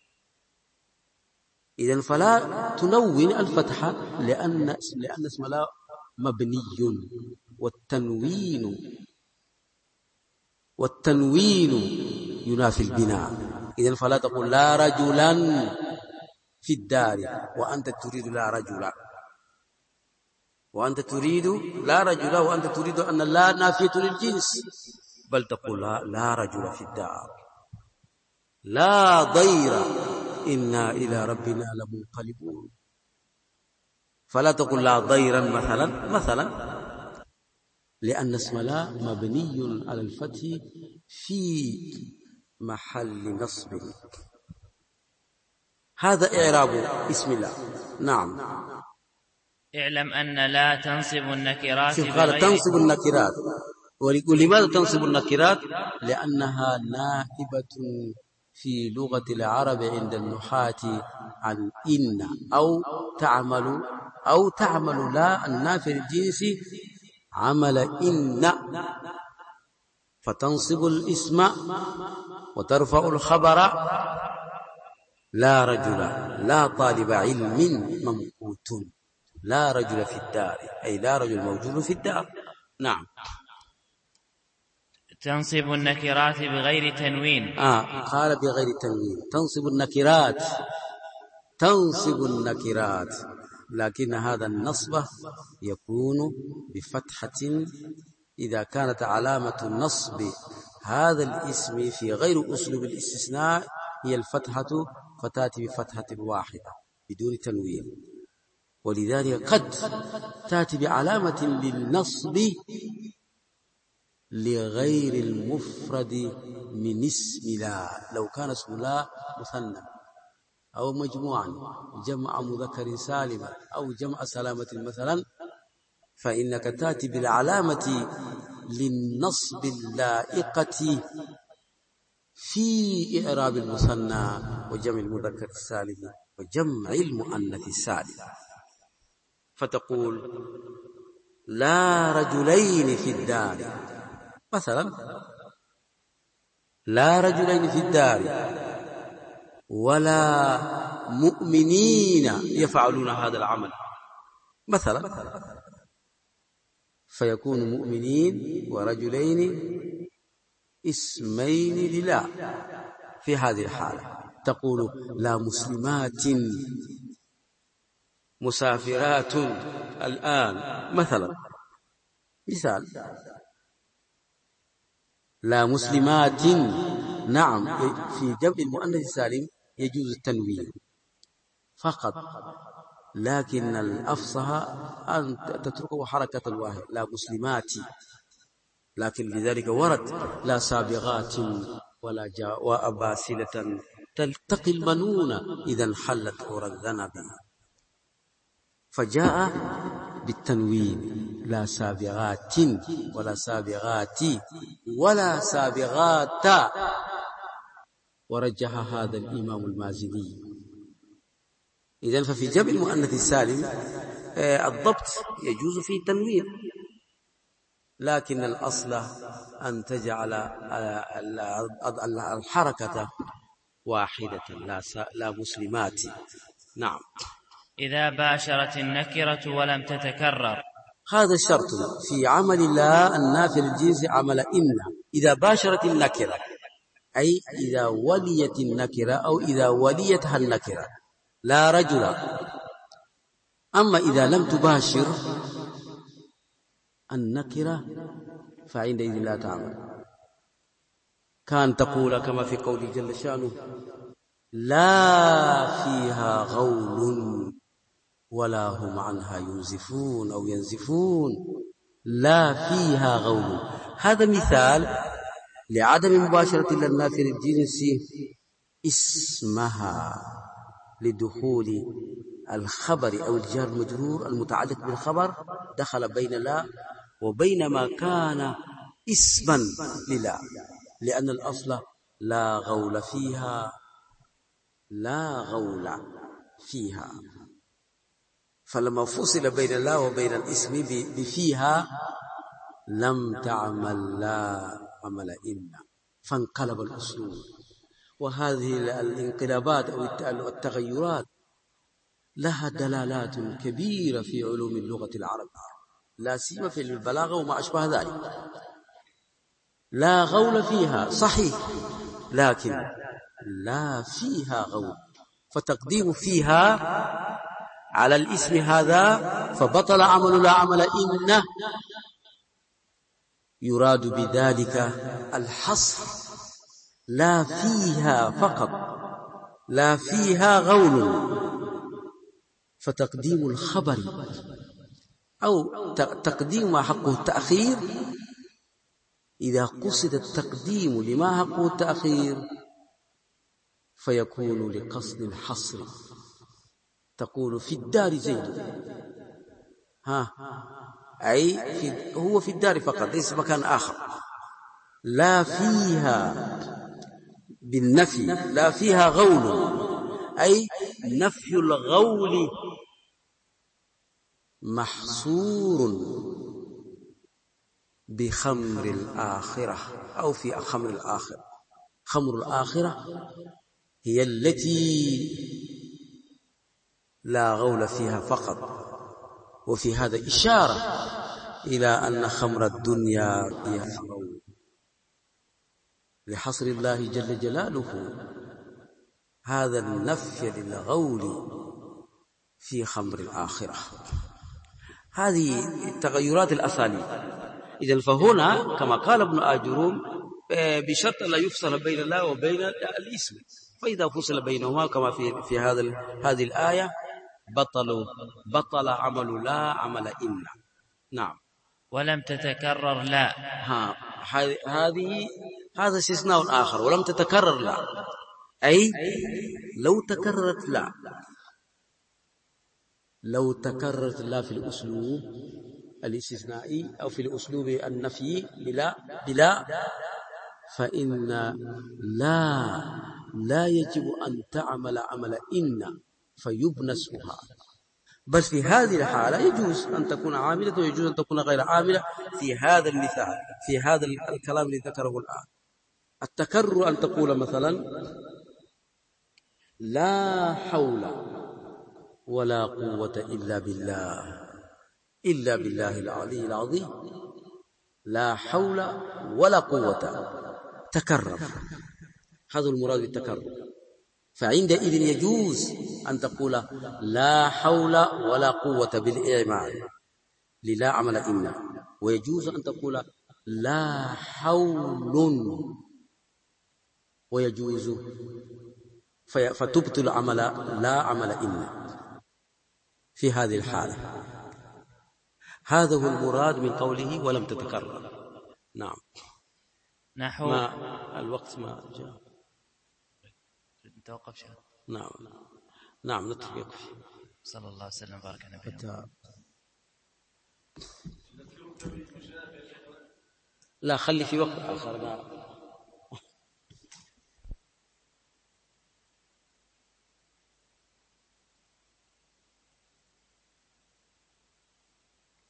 إذن فلا تنون الفتحة لأن اسم لا مبني، والتنوين ينافي البناء. إذن فلا تقول لا رجلا في الدار وأنت تريد لا رجلا، وأنت تريد أن لا نافية للجنس، بل تقول لا رجل في الدار، لا ضير إنا إلى ربنا لمنقلبون. فلا تقول لا ضيرا مثلا لأن اسم لا مبني على الفتح في محل نصب. هذا إعراب اسم الله. نعم. اعلم أن لا تنصب النكرات. قال تنصب النكرات. ولماذا تنصب النكرات؟ لأنها نائبة في لغة العرب عند النحاة عن إن، أو تعمل لا النافي للجنس عمل إن، فتنصب الاسم وترفع الخبر. لا رجل، لا طالب علم ممقوت، لا رجل في الدار، أي لا رجل موجود في الدار. نعم. تنصب النكرات بغير تنوين. قال بغير تنوين. تنصب النكرات، لكن هذا النصب يكون بفتحة إذا كانت علامة النصب هذا الاسم في غير أسلوب الاستثناء هي الفتحة، فتأتي بفتحة واحدة بدون تنوين. ولذلك قد تأتي بعلامة للنصب لغير المفرد من اسم لا، لو كان اسم لا مثنى أو مجموعا، جمع مذكر سالما أو جمع سلامة مثلا، فإنك تأتي بالعلامة للنصب اللائقة في إعراب المثنى وجمع المذكر السالم وجمع المؤنث السالم، فتقول لا رجلين في الدار مثلا، لا رجلين في الدار ولا مؤمنين يفعلون هذا العمل مثلا، فيكون مؤمنين ورجلين اسمين لله. في هذه الحالة تقول لا مسلمات مسافرات الآن مثلا، مثال. لا مسلمات، نعم، في جمع المؤنث السالم يجوز التنوين فقط، لكن الأفصح أن تتركه حركة واحدة، لا مسلمات. لكن لذلك ورد لا سابغات ولا جاء باسلة تلتقي المنون إذا انحلت عور الذنب، فجاء بالتنوين لا سابغات ولا سابغات ولا سابغات، ورجح هذا الإمام المازني. إذن ففي جمع المؤنث السالم الضبط يجوز فيه التنوين، لكن الأصل أن تجعل الحركة واحدة، لا مسلمات. نعم. إذا باشرت النكرة ولم تتكرر، هذا الشرط في عمل الله النافي للجنس عمل إن. إذا باشرت النكرة أي إذا وليت النكرة أو إذا وليتها النكرة، لا رجل. أما إذا لم تباشر النكرة فعندئذ لا تعمل. كان تقول كما في قوله جل شانه: لا فيها غول ولا هم عنها ينزفون أو ينزفون، لا فيها غول. هذا مثال لعدم مباشرة للنافي للجنس اسمها، لدخول الخبر أو الجار المجرور المتعلق بالخبر دخل بين لا وبين ما كان اسما للا، لأن الأصل لا غول فيها، لا غول فيها. فلما فصل بين لا وبين الاسم بفيها لم تعمل لا عمل إن، فانقلب الأسلوب. وهذه الانقلابات أو التغيرات لها دلالات كبيرة في علوم اللغة العربية، لا سيما في البلاغة وما أشبه ذلك. لا غول فيها صحيح، لكن لا فيها غول، فتقديم فيها على الاسم هذا فبطل عمل لا عمل إن. يراد بذلك الحصر، لا فيها فقط، لا فيها غول، فتقديم الخبر أو تقديم ما حقه التأخير. إذا قصد التقديم لما حقه التأخير فيكون لقصد الحصر. تقول في الدار زيد، أي هو في الدار فقط، ليس مكان آخر. لا فيها بالنفي، لا فيها غول، أي نفي الغول محصور بخمر الآخرة أو في خمر الآخرة. خمر الآخرة هي التي لا غول فيها فقط. وفي هذا إشارة إلى أن خمر الدنيا فيها غول، لحصر الله جل جلاله هذا النفي للغول في خمر الآخرة. هذه تغيرات الأساليب. إذن فهنا كما قال ابن آجروم بشرط لا يفصل بين الله وبين الاسم، فإذا فصل بينهما كما في هذه الآية بطل عمل لا عمل إن. نعم. ولم تتكرر لا، هذا استثناء آخر. ولم تتكرر لا أي لو تكررت لا، لو تكررت لا في الأسلوب الاستثنائي أو في الأسلوب النفي بلا فإن لا يجب أن تعمل عمل إن فيبنى اسمها، بل في هذه الحالة يجوز أن تكون عاملة ويجوز أن تكون غير عاملة. في هذا المثال، في هذا الكلام الذي ذكره الآن، التكرر أن تقول مثلا لا حول ولا قوة إلا بالله العلي العظيم. لا حول ولا قوة، تكرر، هذا المراد بالتكرر. فعندئذ يجوز أن تقول لا حول ولا قوة بالإعمال للا عمل إن، ويجوز أن تقول لا حول ويجوز فتبطل عمل لا عمل إن في هذه الحالة. هذا هو المراد من قوله ولم تتكرر. نعم. نحو ما الوقت ما جاء. نتوقف شيء. نعم نعم نتوقف. صلى الله وسلم وبارك على نبينا. لا خلي في وقت آخر.